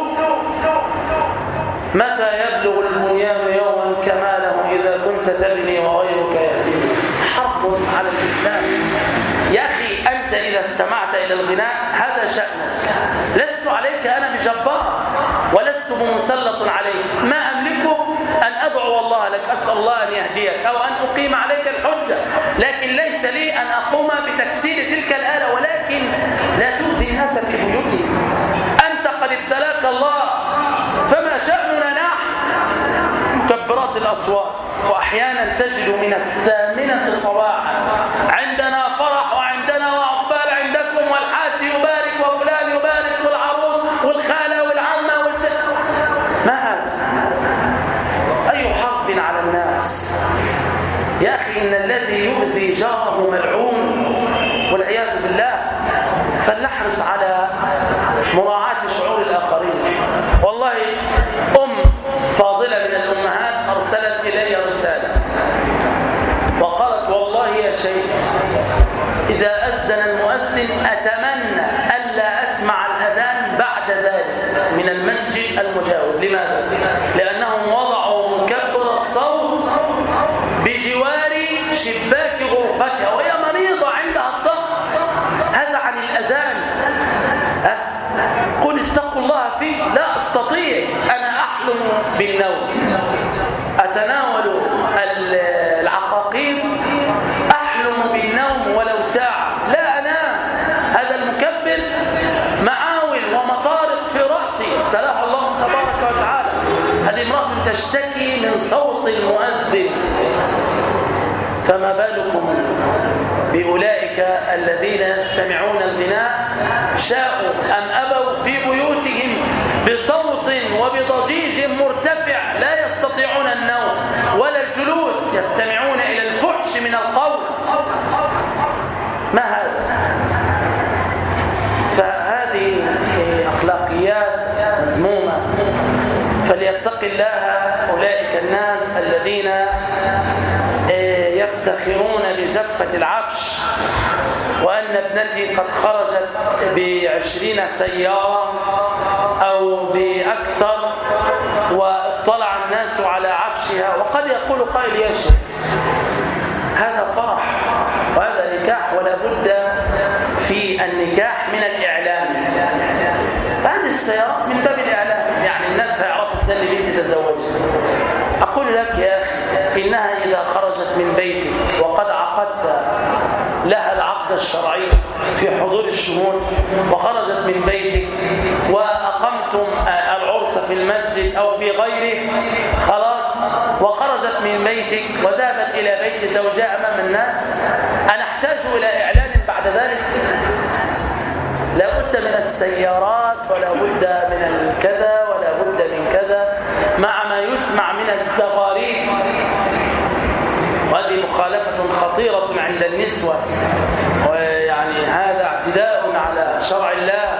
متى يبلغ البنيان يوما كماله إذا كنت تبني وغيرك يهدم. حرب على الإسلام. يا أخي أنت إذا استمعت إلى الغناء هذا شأنك، لست عليك أنا بجبار ولست بمسلط عليك. ما أملكه أن أدعو الله لك، أسأل الله أن يهديك أو أن أقيم عليك الحجة، لكن ليس لي أن أقوم بتكسير تلك الآلة. ولكن لا تؤذي الناس في بيوتهم. أنت قد ابتلاك الله، فما شأننا نحن؟ مكبرات الأصوات، وأحيانا تجد من 8 صباحا عندنا فرح وعندنا وعقبال عندكم والحاج يبارك وفلان يبارك والعروس والخالة والعمة ما هذا؟ أي حرب على الناس يا أخي. إن الذي يؤذي جاره ملعون والعياذ بالله. فلنحرص على مراعاة شعور الآخرين. والله فاضلة من الأمهات أرسلت إلي رسالة وقالت: والله يا شيخ إذا أذن المؤذن أتمنى ألا أسمع الأذان بعد ذلك من المسجد المجاور. لماذا؟ لأنهم وضعوا مكبر الصوت بجوار شباك غرفتها وهي مريضة عندها الضغط. هذا عن الأذان. قل اتقوا الله فيه. لا أستطيع، أنا أحلم بالنوم، أتناول العقاقير، أحلم بالنوم ولو ساعة، لا أنام. هذا المكبر معاول ومطارق في رأسي ابتلاها الله تبارك وتعالى. هذه امرأة تشتكي من صوت المؤذن، فما بالكم بأولئك الذين يستمعون الغناء شاءوا أم أبوا في بيوتهم بصوت وبضجيج مرتفع لا يستطيعون النوم ولا الجلوس، يستمعون إلى الفحش من القول. ما هذا؟ فهذه أخلاقيات مذمومة. فليتق الله أولئك الناس الذين يفتخرون بزفة العفش، وأن ابنتي قد خرجت ب20 سيارة أو بأكثر، واطلع الناس على عفشها. وقد يقول قائل: يا شيخ هذا فرح وهذا نكاح، ولا بد في النكاح من الإعلام. فهذه السيارات من باب الإعلام، يعني الناس هيعرفوا السنة اللي بنتي تزوجها. أقول لك يا أخي إنها إذا خرجت من بيتك وقد عقدت لها العقد الشرعي في حضور الشهود، وخرجت من بيتك وأقمتم العرس في المسجد أو في غيره، خلاص، وخرجت من بيتك وذهبت إلى بيت زوجها أمام الناس، أنا أحتاج إلى إعلان بعد ذلك؟ لا بد من السيارات ولا بد من الكذا ولا بد من كذا، مع ما يسمع من الزغاريد. وهذه مخالفة خطيرة عند النسوة، ويعني هذا اعتداء على شرع الله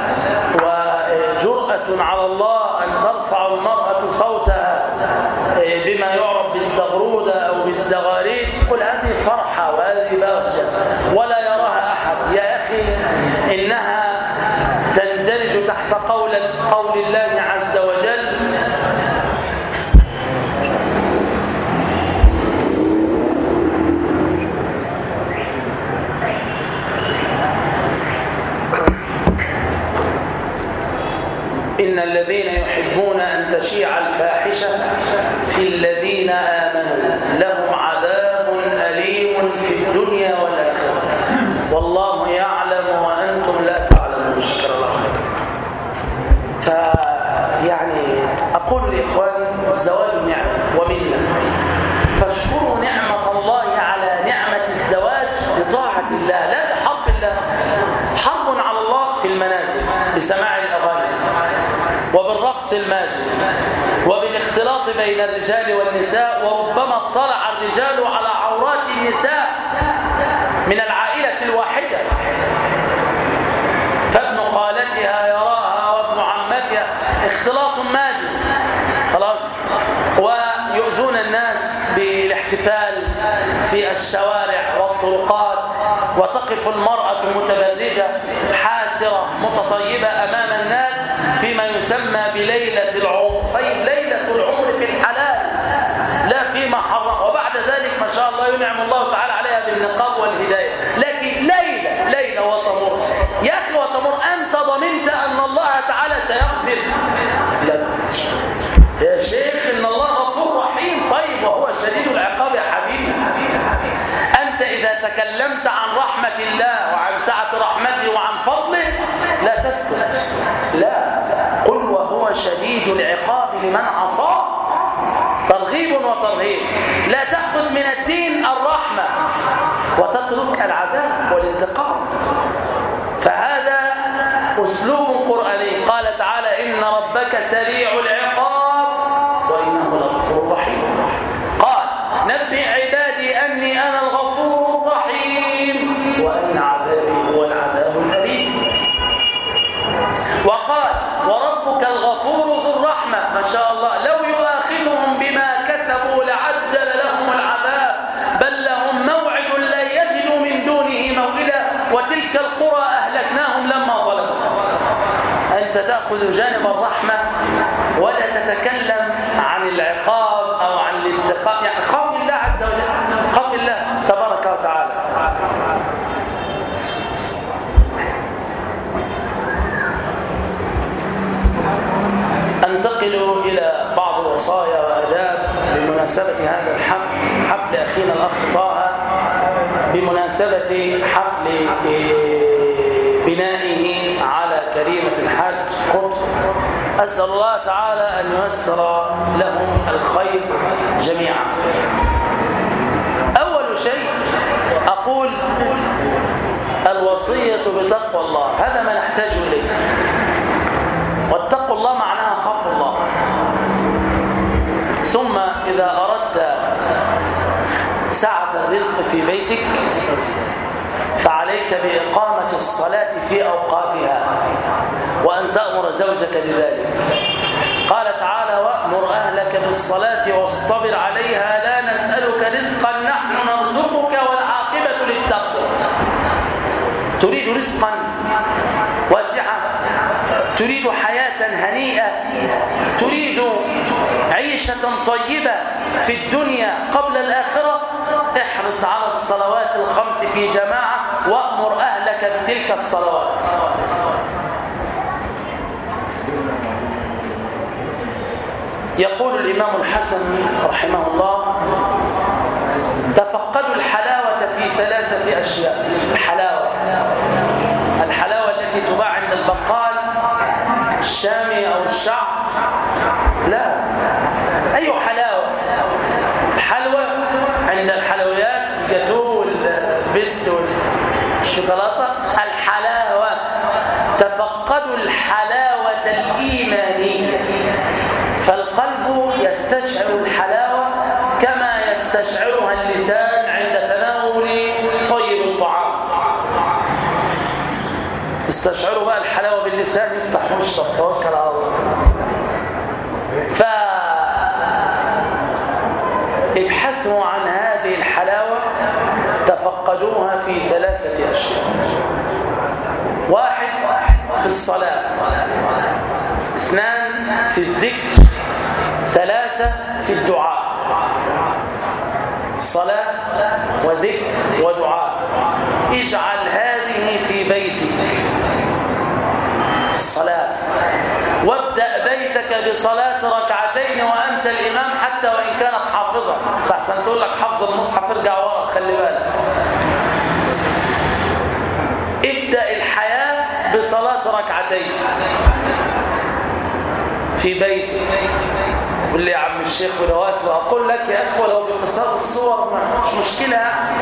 وجرأة على الله أن ترفع المرأة صوتها بما يعرف بالزغرودة أو بالزغاريد. قل هذه فرحة وهذه بهجة ولا يراها أحد. يا أخي إنها تندرج تحت قول الله عز وجل: إن الذين يحبون أن تشيع الفاحشة في الذين آمنوا لهم عذاب أليم في الدنيا والآخرة والله يعلم وأنتم لا تعلمون. شكرا الله. فيعني أقول لإخواني الزواج نعمة ومنة، فاشكروا نعمة الله على نعمة الزواج بطاعة الله لا بحرب الله. حرب على الله في المنازل بسماع الأغاني وبالرقص الماجد وبالاختلاط بين الرجال والنساء، وربما اطلع الرجال على عورات النساء من العائلة الواحدة، فابن خالتها يراها وابن عمتها، اختلاط ماجد. الاحتفال في الشوارع والطرقات، وتقف المرأة متبرجة حاسرة متطيبة أمام الناس فيما يسمى بليلة العمر. طيب ليلة العمر في الحلال لا فيما حرم، وبعد ذلك ما شاء الله ينعم الله تعالى عليها بالنقاب والهداية، لكن ليلة وتمر. يا أخي وتمر، أنت ضمنت أن الله تعالى سيغفر لك يا شيخ؟ إن الله غفور رحيم. طيب وهو شديد العقاب يا حبيبي. أنت إذا تكلمت عن رحمة الله وعن سعة رحمته وعن فضله لا تسكت، لا، قل وهو شديد العقاب لمن عصاه. ترغيب وترهيب. لا تأخذ من الدين الرحمة وتترك العذاب والانتقام، فهذا أسلوب قرآني. قال تعالى إن ربك سريع العقاب وإنه لغفور رحيم. قال نبئ عبادي أني أنا الغفور الرحيم وأن عذابي هو العذاب الأليم. وقال وربك الغفور ذو الرحمة. ما شاء الله، لو يؤاخذهم بما كسبوا لعجل لهم العذاب بل لهم موعد لن يجدوا من دونه موئلا وتلك القرى أهلكناهم لما ظلموا. أنت تأخذ جانب الرحمة ولا تتكلم عن العقاب أو عن الانتقام. يعني خاف الله عز وجل، خاف الله تبارك وتعالى. أنتقل إلى بعض الوصايا وآداب بمناسبة هذا الحفل، حفل أخينا الأخ طه، بمناسبة حفل بنائه على كريمة الحج قطر. أسأل الله تعالى أن ييسر لهم الخير جميعا. أول شيء أقول الوصية بتقوى الله، هذا ما نحتاج إليه. واتقوا الله معناها خافوا الله. ثم إذا أردت سعة الرزق في بيتك فعليك بإقامة الصلاة في أوقاتها وأن تأمر زوجك بذلك. قال تعالى وأمر أهلك بالصلاة واصطبر عليها لا نسألك رزقا نحن نرزقك والعاقبة للتقوى. تريد رزقا واسعا، تريد حياة هنيئة، تريد عيشة طيبة في الدنيا قبل الآخرة، احرص على الصلوات الخمس في جماعة وأمر أهلك بتلك الصلوات. يقول الإمام الحسن رحمه الله تفقدوا الحلاوة في ثلاثة أشياء. الحلاوة التي تباع عند البقال الشامي أو الشعب، لا، أي حلاوة؟ الحلوى عند الحلويات، الجاتو والبست والشوكولاتة. الحلاوة تفقدوا الحلاوة الإيمانية، فالقلب يستشعر الحلاوة كما يستشعرها اللسان عند تناول طيب الطعام. استشعروا بقى الحلاوة باللسان، يفتح مشرب توكل على الله. فابحثوا عن هذه الحلاوة، تفقدوها في ثلاثة أشياء. 1 في الصلاة، 2 في الذكر، 3 في الدعاء. صلاة وذكر ودعاء. اجعل هذه في بيتك الصلاة، وابدأ بيتك بصلاة ركعتين وأنت الإمام حتى وإن كانت حافظة. فأحسن تقول لك حفظ المصحف ارجع ورا، خلي بالك. ابدأ الحياة بصلاة ركعتين في بيتك. قل لي يا عم الشيخ ولوات، وأقول لك يا أخوة لو بقصار الصور مش مشكلة،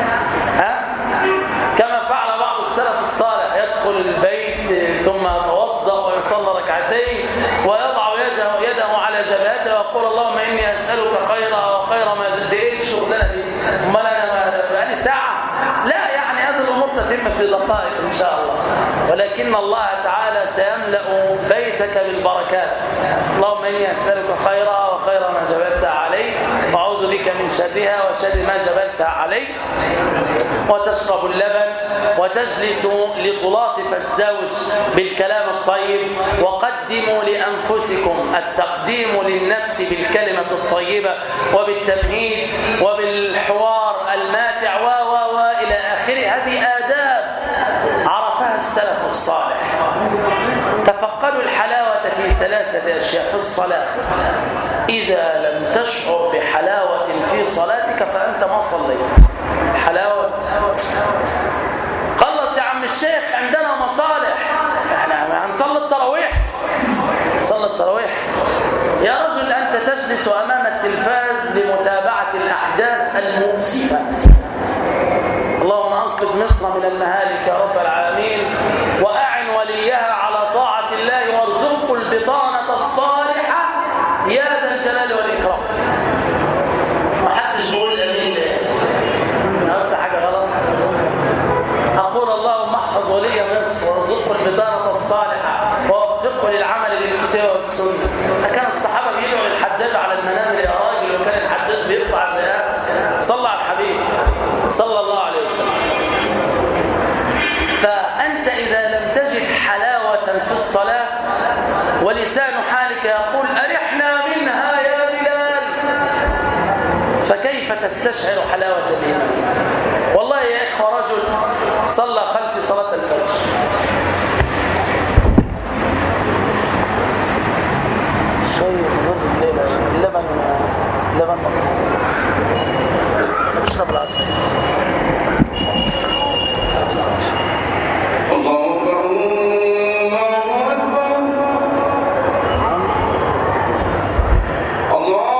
كما فعل بعض السلف الصالح، يدخل البيت ثم يتوضأ ويصلي ركعتين ويضع يده على جبهته ويقول اللهم إني أسألك خيرها وخير ما جد. إيه الشغلانة دي؟ أمال أنا بقالي ساعة؟ لا، يعني هذه الأمور تتم في دقائق إن شاء الله، ولكن الله تعالى سيملأ بيتك بالبركات. اللهم إني أسألك خيرها وخير ما جبلت عليه وأعوذ بك من شرها وشر ما جبلتها عليه، وتشرب اللبن وتجلس لتلاطف الزوج بالكلام الطيب. وقدموا لأنفسكم، التقديم للنفس بالكلمة الطيبة وبالتمهيد وبالحوار الماتع وإلى آخره. هذه آداب عرفها السلف الصالح. تفقدوا الحلاوة في 3 أشياء في الصلاة. إذا لم تشعر بحلاوة في صلاتك فأنت ما صليت. حلاوة، خلص يا عم الشيخ عندنا مصالح، احنا هنصلي التراويح. صلي التراويح يا رجل، أنت تجلس أمام التلفاز لمتابعة الأحداث المؤسفة. اللهم أنقذ مصر من المهالك يا رب العالمين، وأعن وليها على طاعة الله، وارزقه البطانة الصالحة يا ذا الجلال والإكرام. ما حدش بيقول أمين ليه؟ أنا قلت حاجة غلط؟ أقول اللهم احفظ ولي مصر وارزقه البطانة الصالحة ووفقه للعمل بالكتاب والسنة. كان الصحابة بيدعوا للحجاج على المنابر يا راجل، وكان الحجاج بيقطع الرئاب. صلى على الحبيب صلى الله عليه وسلم. فأنت إذا لم تجد حلاوة في الصلاة ولسان حالك يقول أرحنا منها يا بلال، فكيف تستشعر حلاوة الإيمان؟ والله يا إخوة، رجل صلى خلفي صلاة الفجر، شيء ضرب الليل، لبن اشرب العصير. الله أكبر الله أكبر الله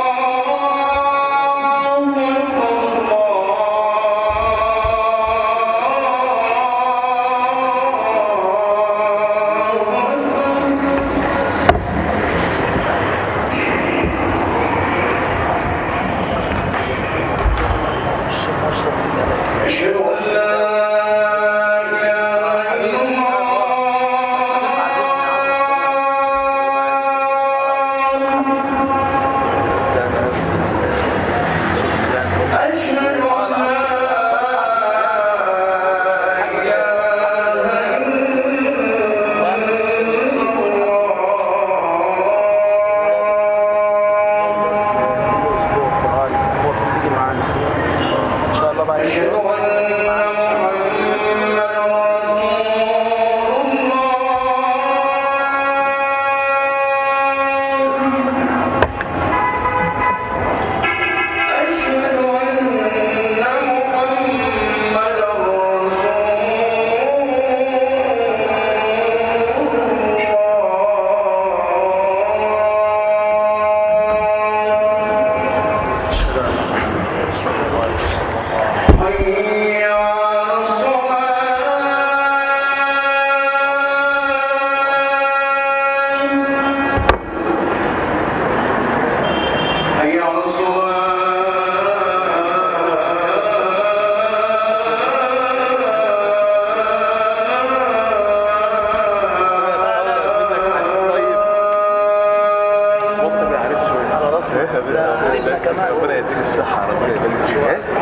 ربنا يديك الصحة. ربنا يبارك فيك.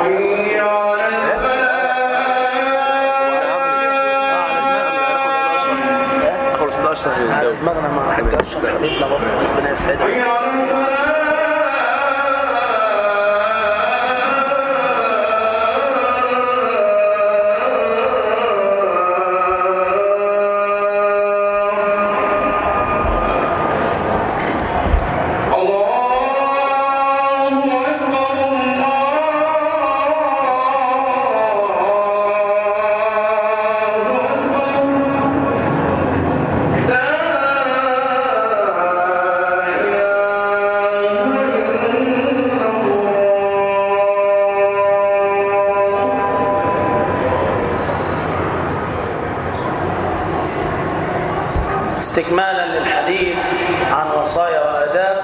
اخر اشرف دماغنا مع حاج اشرف حبيبنا برضه، ربنا يسعدك. استكمالا للحديث عن وصايا وآداب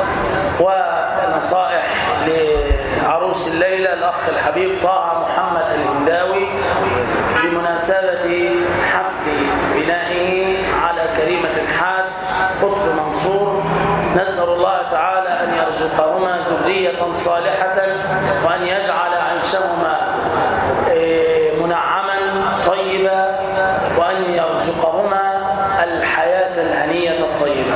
ونصائح لعروس الليلة الأخ الحبيب طه محمد الهنداوي بمناسبة حفل بنائه على كريمة الحاج قطب منصور. نسأل الله تعالى أن يرزقه يرزقهما ذرية صالحة وأن يجعل عيشهما منعما طيبا وأن يرزقهما الحياة الهنية الطيبة.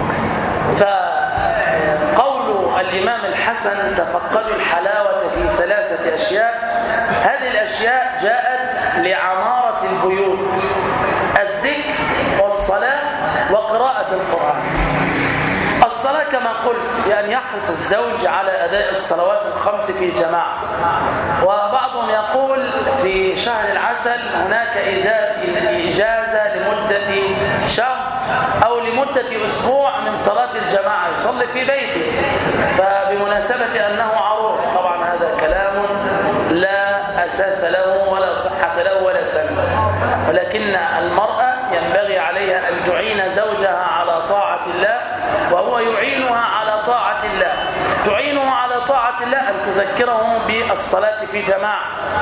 فقول الإمام الحسن تفقدوا الحلاوة في 3 أشياء، هذه الأشياء جاءت لعمارة البيوت: الذكر والصلاة وقراءة القرآن. الصلاة كما قلت بأن يحرص الزوج على أداء الصلوات الخمس في جماعة، وبعضهم يقول في شهر العسل هناك إجازة لمدة شهر أو لمدة أسبوع من صلاة الجماعة يصلي في بيته، فبمناسبة أنه عروس. طبعا هذا كلام لا أساس له ولا صحة له ولا سند، ولكن المرأة ينبغي عليها أن تعين زوجها على طاعة الله وهو يعينها على طاعة الله. تعينه على طاعة الله أن تذكره بالصلاة في جماعة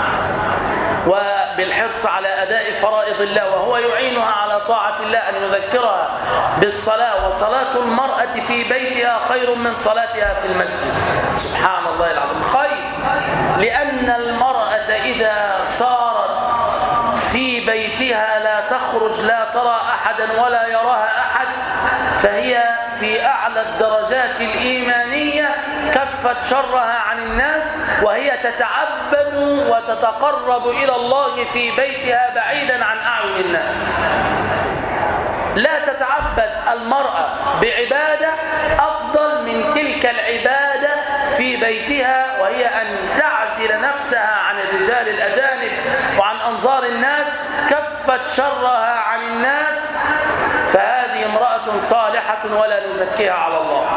وبالحرص على أداء فرائض الله، وهو يعينها على طاعة الله أن يذكرها بالصلاة. وصلاة المرأة في بيتها خير من صلاتها في المسجد. سبحان الله العظيم، خير، لأن المرأة إذا صارت في بيتها لا تخرج لا ترى أحدا ولا يراها أحد، فهي في أعلى الدرجات الإيمانية، كفت شرها عن الناس، وهي تتعبد وتتقرب إلى الله في بيتها بعيدا عن أعين الناس. لا تتعبد المرأة بعبادة أفضل من تلك العبادة في بيتها، وهي أن تعزل نفسها عن الرجال الأجانب وعن أنظار الناس، كفت شرها عن الناس، فهذه امرأة صالحة ولا نزكيها على الله.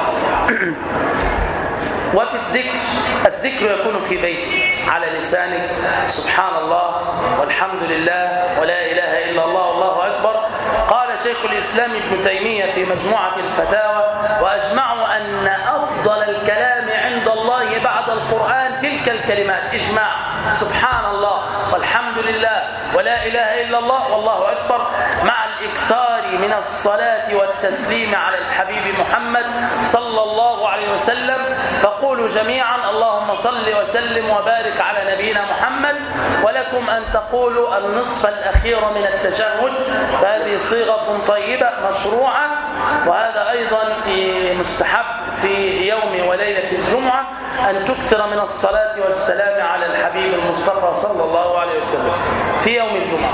وفي الذكر يكون في بيتك على لسانك: سبحان الله والحمد لله ولا إله إلا الله والله أكبر. قال شيخ الإسلام ابن تيمية في مجموعة الفتاوى: وأجمعوا أن أفضل الكلام عند الله بعد القرآن تلك الكلمات، إجماع: سبحان الله والحمد لله ولا إله إلا الله والله أكبر، مع الإكثار من الصلاة والتسليم على الحبيب محمد صلى الله عليه وسلم. فقولوا جميعا: اللهم صل وسلم وبارك على نبينا محمد. ولكم أن تقولوا النصف الأخير من التشهد، فهذه صيغة طيبة مشروعة، وهذا أيضا مستحب في يوم وليلة الجمعة أن تكثر من الصلاة والسلام على الحبيب المصطفى صلى الله عليه وسلم في يوم الجمعة.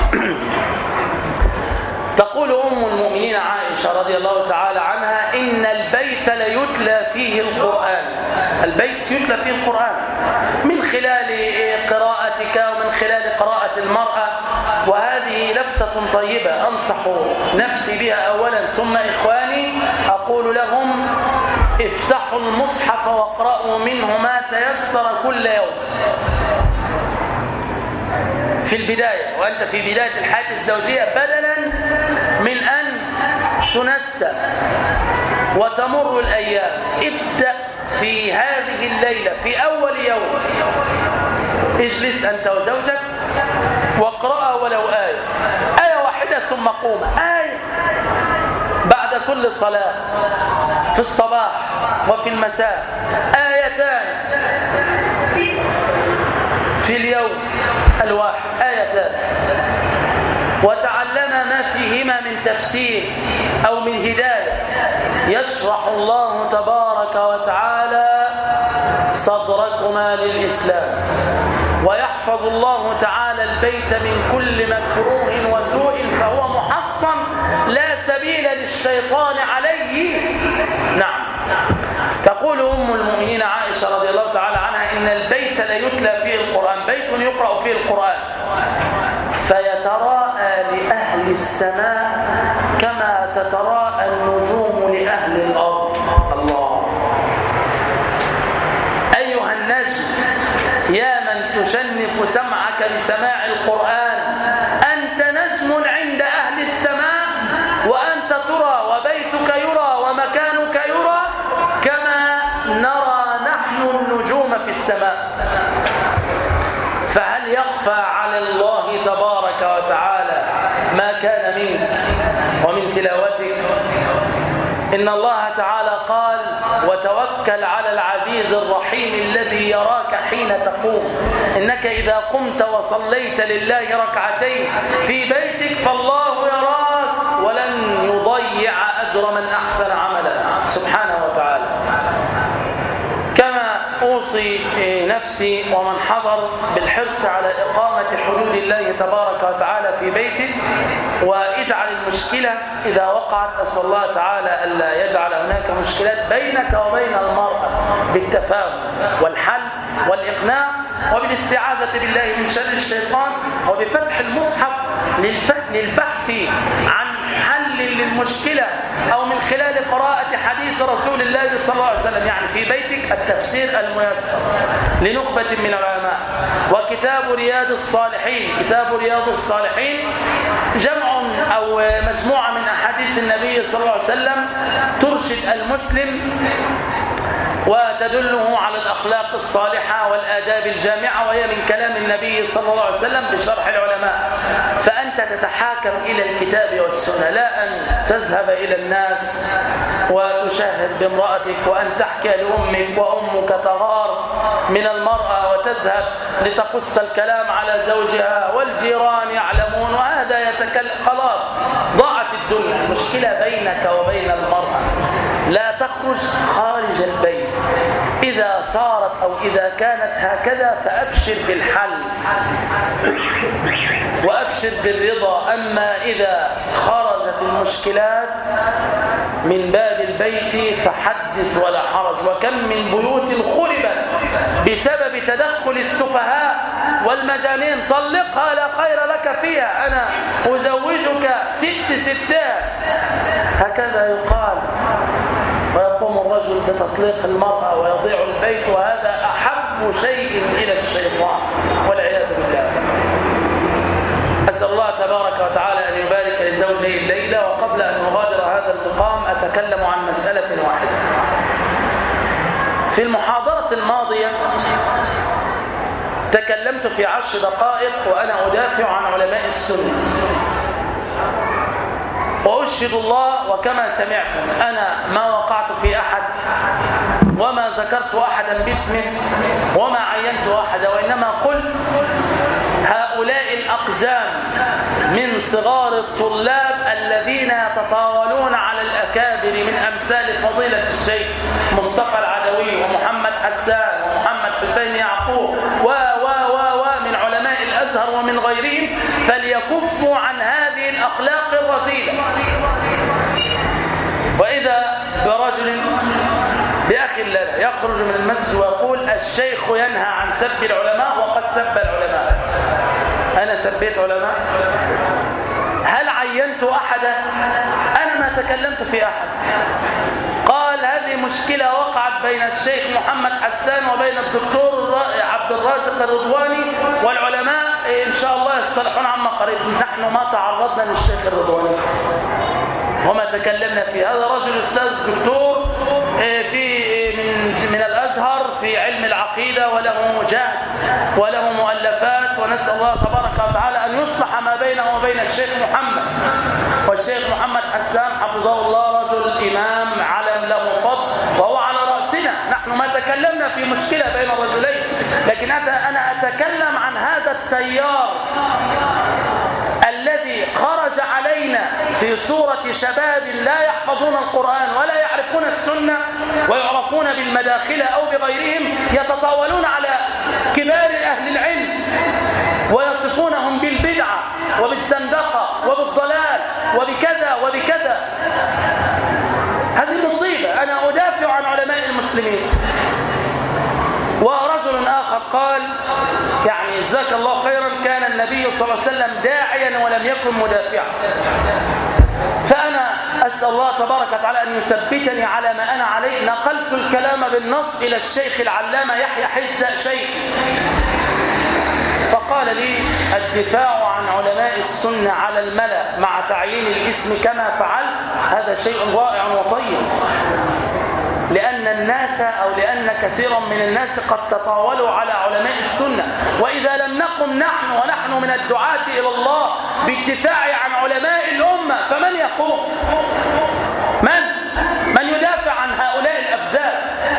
تقول أم المؤمنين عائشة رضي الله تعالى عنها: إن البيت ليتلى فيه القرآن. البيت يتلى فيه القرآن من خلال قراءتك ومن خلال قراءة المرأة، وهذه لفتة طيبة أنصح نفسي بها أولا، ثم إخواني أقول لهم: افتحوا المصحف واقرأوا منه ما تيسر كل يوم في البداية، وأنت في بداية الحياة الزوجية، بدلا من أن تنسى وتمر الأيام. ابدأ في هذه الليلة في أول يوم، اجلس أنت وزوجك واقرأ ولو آية واحدة، ثم قوم آية بعد كل صلاة، في الصباح وفي المساء، آيتان في اليوم الواحد، آيتان، وتعلم ما فيهما من تفسير أو من هداية. يشرح الله تبارك وتعالى صدركما للإسلام، ويحفظ الله تعالى البيت من كل مكروه وسوء، فهو محصن لا سبيل للشيطان عليه. نعم. تقول أم المؤمنين عائشة رضي الله تعالى عنها: إن البيت ليتلى فيه القرآن، بيت يقرأ فيه القرآن، فيتراءى لأهل السماء كما تتراءى النجوم لأهل الأرض. الله. أيها النجم يا من تشنف سمعك بسماع القرآن، أنت نجم عند أهل السماء، وأنت ترى وبيتك يرى ومكانك يرى كما نرى نحن النجوم في السماء. فهل يخفى على الله تبارك وتعالى ما كان منك ومن تلاوتك؟ إن الله تعالى قال: وتوكل على العزيز الرحيم الذي يراك حين تقوم. إنك إذا قمت وصليت لله ركعتين في بيتك فالله يراك ولن يضيع أجر من أحسن عملا سبحانه وتعالى. كما أوصي نفسي ومن حضر بالحرص على إقامة حدود الله تبارك وتعالى في بيته، واجعل المشكلة إذا وقعت أسأل الله تعالى ألا يجعل هناك مشكلات بينك وبين المرأة بالتفاهم والحل والإقناع وبالاستعاذة بالله من شر الشيطان وبفتح المصحف للبحث عن حل للمشكلة أو من خلال قراءة حديث رسول الله صلى الله عليه وسلم. يعني في بيتك التفسير الميسر لنخبة من العلماء، وكتاب رياض الصالحين. كتاب رياض الصالحين جمع أو مجموعة من أحاديث النبي صلى الله عليه وسلم ترشد المسلم وتدله على الأخلاق الصالحة والآداب الجامعة، وهي من كلام النبي صلى الله عليه وسلم بشرح العلماء. فأنت تتحاكم إلى الكتاب والسنة، لا أن تذهب إلى الناس وتشاهد بامرأتك وأن تحكي لأمك وأمك تغار من المرأة وتذهب لتقص الكلام على زوجها والجيران يعلمون، وهذا يتكلم خلاص ضاعت الدنيا. المشكلة بينك وبين المرأة، لا تخرج خارج البيت. إذا صارت أو إذا كانت هكذا فأبشر بالحل وأبشر بالرضا. أما إذا خرجت المشكلات من باب البيت فحدث ولا حرج. وكم من بيوت خربت بسبب تدخل السفهاء والمجانين. طلقها لا خير لك فيها، أنا أزوجك 6 ستات، هكذا يقال. ويقوم الرجل بتطليق المرأة ويضيع البيت، وهذا أحب شيء إلى الشيطان والعياذ بالله. أسأل الله تبارك وتعالى أن يبارك لزوجي الليلة. وقبل أن نغادر هذا المقام أتكلم عن مسألة واحدة. في المحاضرة الماضية تكلمت في 10 دقائق وأنا أدافع عن علماء السنة، وأشهد الله وكما سمعتم أنا ما وقعت في أحد وما ذكرت أحدا باسمه وما عينت أحدا، وإنما قلت هؤلاء الأقزام من صغار الطلاب الذين يتطاولون على الأكابر من أمثال فضيلة الشيخ مصطفى العدوي ومحمد حسان ومحمد حسين يعقوب من علماء الأزهر ومن غيرهم، فليكفوا عن هذه الأخلاق الرذيلة. وإذا برجل بأخ لنا يخرج من المسجد ويقول الشيخ ينهى عن سب العلماء وقد سب العلماء، أنا سبيت علماء؟ هل عينت أحدا؟ أنا ما تكلمت في أحد. قال هذه مشكلة وقعت بين الشيخ محمد حسان وبين الدكتور عبد الرازق الرضواني، والعلماء إن شاء الله يصطلحون عما قريب. نحن ما تعرضنا للشيخ الرضواني وما تكلمنا فيه. هذا رجل أستاذ دكتور من الأزهر في علم العقيدة، وله جهد وله مؤلفات، ونسأل الله تبارك وتعالى أن يصلح ما بينه وبين الشيخ محمد. والشيخ محمد حسان حفظه الله رجل إمام علم له فضل وهو على رأسنا. نحن ما تكلمنا في مشكلة بين الرجلين، لكن أنا أتكلم عن هذا التيار الذي خرج علينا في صورة شباب لا يحفظون القرآن ولا يعرفون السنة ويعرفون بالمداخلة أو بغيرهم، يتطاولون على كبار أهل العلم ويصفونهم بالبدعة وبالزندقة وبالضلال وبكذا وبكذا. هذه مصيبة. أنا أدافع عن علماء المسلمين. ورجل آخر قال يعني جزاك الله خيرا، كان النبي صلى الله عليه وسلم داعيا ولم يكن مدافعا. فأنا أسأل الله تبارك وتعالى أن يثبتني على ما أنا عليه. نقلت الكلام بالنص إلى الشيخ العلامة يحيى حزة شيخ، فقال لي الدفاع عن علماء السنة على الملأ مع تعيين الاسم كما فعل هذا شيء رائع وطيب، لأن الناس أو لأن كثيرا من الناس قد تطاولوا على علماء السنة. وإذا لم نقم نحن ونحن من الدعاة إلى الله بالدفاع عن علماء الأمة فمن يقوم؟ من يدافع عن هؤلاء الأفذاذ؟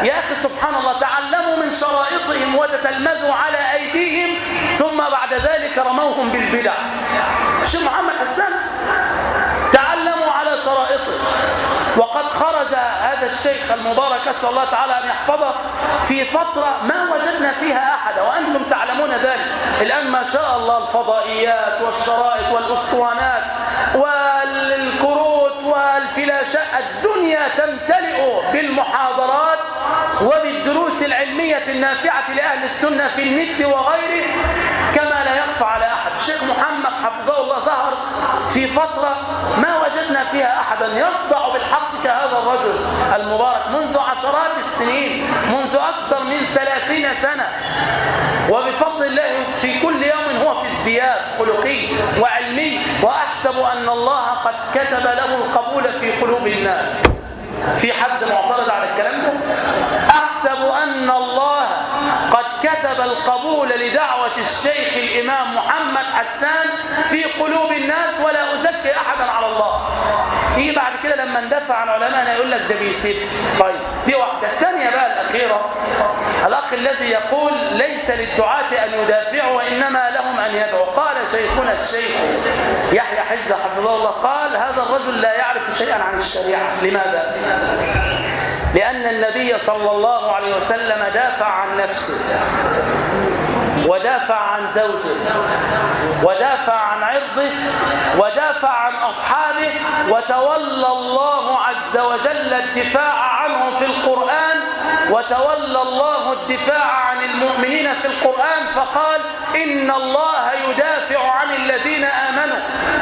يا أخي سبحان الله، تعلموا من شرائطهم وتتلمذوا على أيديهم، ثم بعد ذلك رموهم بالبدع. الشيخ محمد حسان تعلموا على شرائطه، وقد خرج هذا الشيخ المبارك أسأل الله تعالى أن يحفظه في فترة ما وجدنا فيها أحدا، وأنتم تعلمون ذلك. الآن ما شاء الله الفضائيات والشرائط والأسطوانات والكروت والفلاشات، الدنيا تمتلئ بالمحاضرات وبالدروس العلمية النافعة لأهل السنة في النت وغيره كما لا يخفى على أحد. الشيخ محمد حفظه الله ظهر في فترة ما وجدنا فيها أحدا يصدع بالحق كهذا الرجل المبارك منذ عشرات السنين، منذ أكثر من 30 سنة، وبفضل الله في كل يوم هو في ازدياد خلقي وعلمي، وأحسب أن الله قد كتب له القبول في قلوب الناس. في حد معترض على الكلام ده؟ أحسب أن الله قد كتب القبول لدعوة الشيخ الإمام محمد حسان في قلوب الناس، ولا أزكي أحدا على الله. يجي بعد كده لما ندافع عن علماءنا يقول لك ده بيسيب. طيب دي واحدة. الثانية بقى الأخيرة، الأخ الذي يقول ليس للدعاة أن يدافعوا وإنما لهم أن يدعوا. قال شيخنا الشيخ يحيى حزة حفظه الله، قال هذا الرجل لا يعرف شيئا عن الشريعة. لماذا؟ لأن النبي صلى الله عليه وسلم دافع عن نفسه، ودافع عن زوجه، ودافع عن عرضه، ودافع عن أصحابه، وتولى الله عز وجل الدفاع عنه في القرآن، وتولى الله الدفاع عن المؤمنين في القرآن، فقال إن الله يدافع عن الذين آمنوا.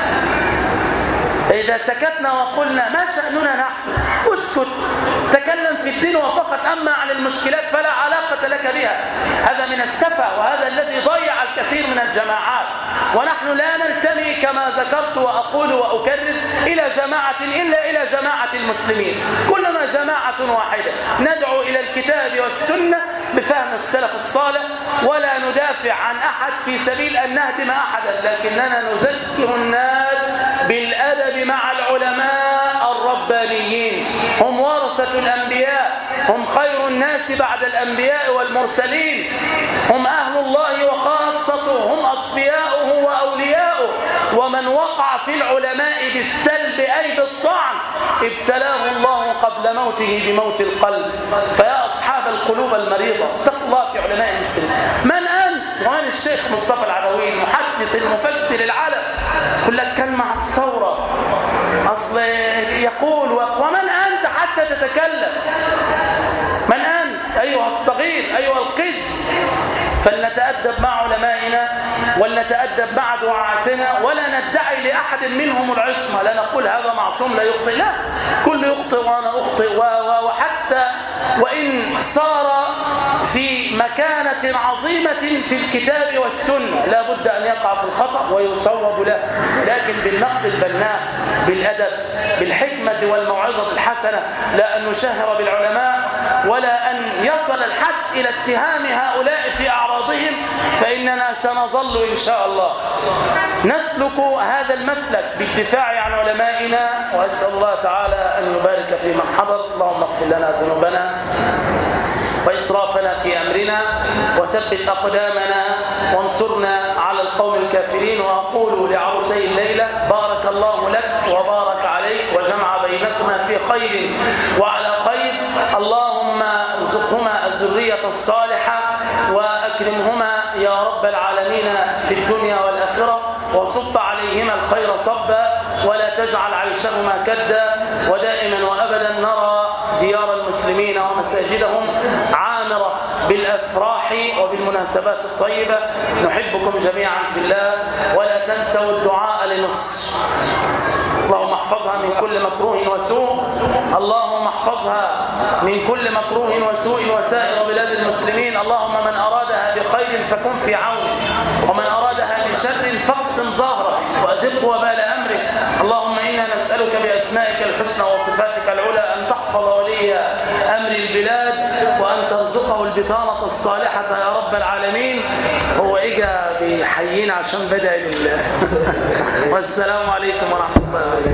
إذا سكتنا وقلنا ما شأننا نحن، اسكت، تكلم في الدين وفقط، أما عن المشكلات فلا علاقة لك بها. هذا من السفة، وهذا الذي ضيع الكثير من الجماعات. ونحن لا ننتمي كما ذكرت وأقول وأكرر إلى جماعة إلا إلى جماعة المسلمين، كلنا جماعة واحدة، ندعو إلى الكتاب والسنة بفهم السلف الصالح، ولا ندافع عن أحد في سبيل أن نهدم أحدا، لكننا نذكر الناس بالأدب مع العلماء الربانيين. هم ورثة الأنبياء، هم خير الناس بعد الأنبياء والمرسلين، هم أهل الله وخاصته، هم أصفياؤه وأولياؤه. ومن وقع في العلماء بالسلب أي بالطعن ابتلاه الله قبل موته بموت القلب. فيا أصحاب القلوب المريضة اتقوا الله في علماء المسلمين. من أنت؟ وأنا الشيخ مصطفى العدوي المحدث المفسر العلم، يقول لك كان مع الثورة أصل يقول ومن أنت حتى تتكلم؟ من أنت أيها الصغير أيها القز؟ فلنتأدب مع علمائنا ولنتأدب مع دعاتنا، ولا ندعي لأحد منهم العصمة، لا نقول هذا معصوم لا يخطئ، لا، كل يخطئ وأنا أخطئ، وحتى وإن صار في مكانة عظيمة في الكتاب والسنة لا بد أن يقع في الخطأ ويصوب له، لكن بالنقد البناء، بالأدب، بالحكمة والموعظة الحسنة، لا أن نشهر بالعلماء ولا أن يصل الحد إلى اتهام هؤلاء في أعراضهم، فإننا سنظل إن شاء الله نسلك هذا المسلك بالدفاع عن علمائنا. وأسأل الله تعالى أن يبارك في من حضر. اللهم اغفر لنا ذنوبنا وإسرافنا في أمرنا، وثبت أقدامنا وانصرنا على القوم الكافرين. وأقول لعروسي الليلة بارك الله لك وبارك عليك وجمع بينكما في خير وعلى خير. اللهم ارزقهما الذرية الصالحة وأكرمهما يا رب العالمين في الدنيا والآخرة، وصب عليهما الخير صبا، ولا تجعل عيشهما كدا. ودائما وأبدا نرى ديار المسلمين ومساجدهم عامرة بالأفراح وبالمناسبات الطيبة. نحبكم جميعا في الله، ولا تنسوا الدعاء لمصر. اللهم احفظها من كل مكروه وسوء، اللهم احفظها من كل مكروه وسوء وسائر بلاد المسلمين. اللهم من أرادها بخير فكن في عونه، ومن أرادها بشر فاقسم ظهره وأذق وبال أمره. اللهم إنا نسألك بأسمائك الحسنى وصفاتك العلى أن تحفظ ولي أمر البلاد، وأن ترزقه البطانة الصالحة يا رب العالمين. هو إجا بيحيينا عشان بدأ لله. والسلام عليكم ورحمة الله وبركاته.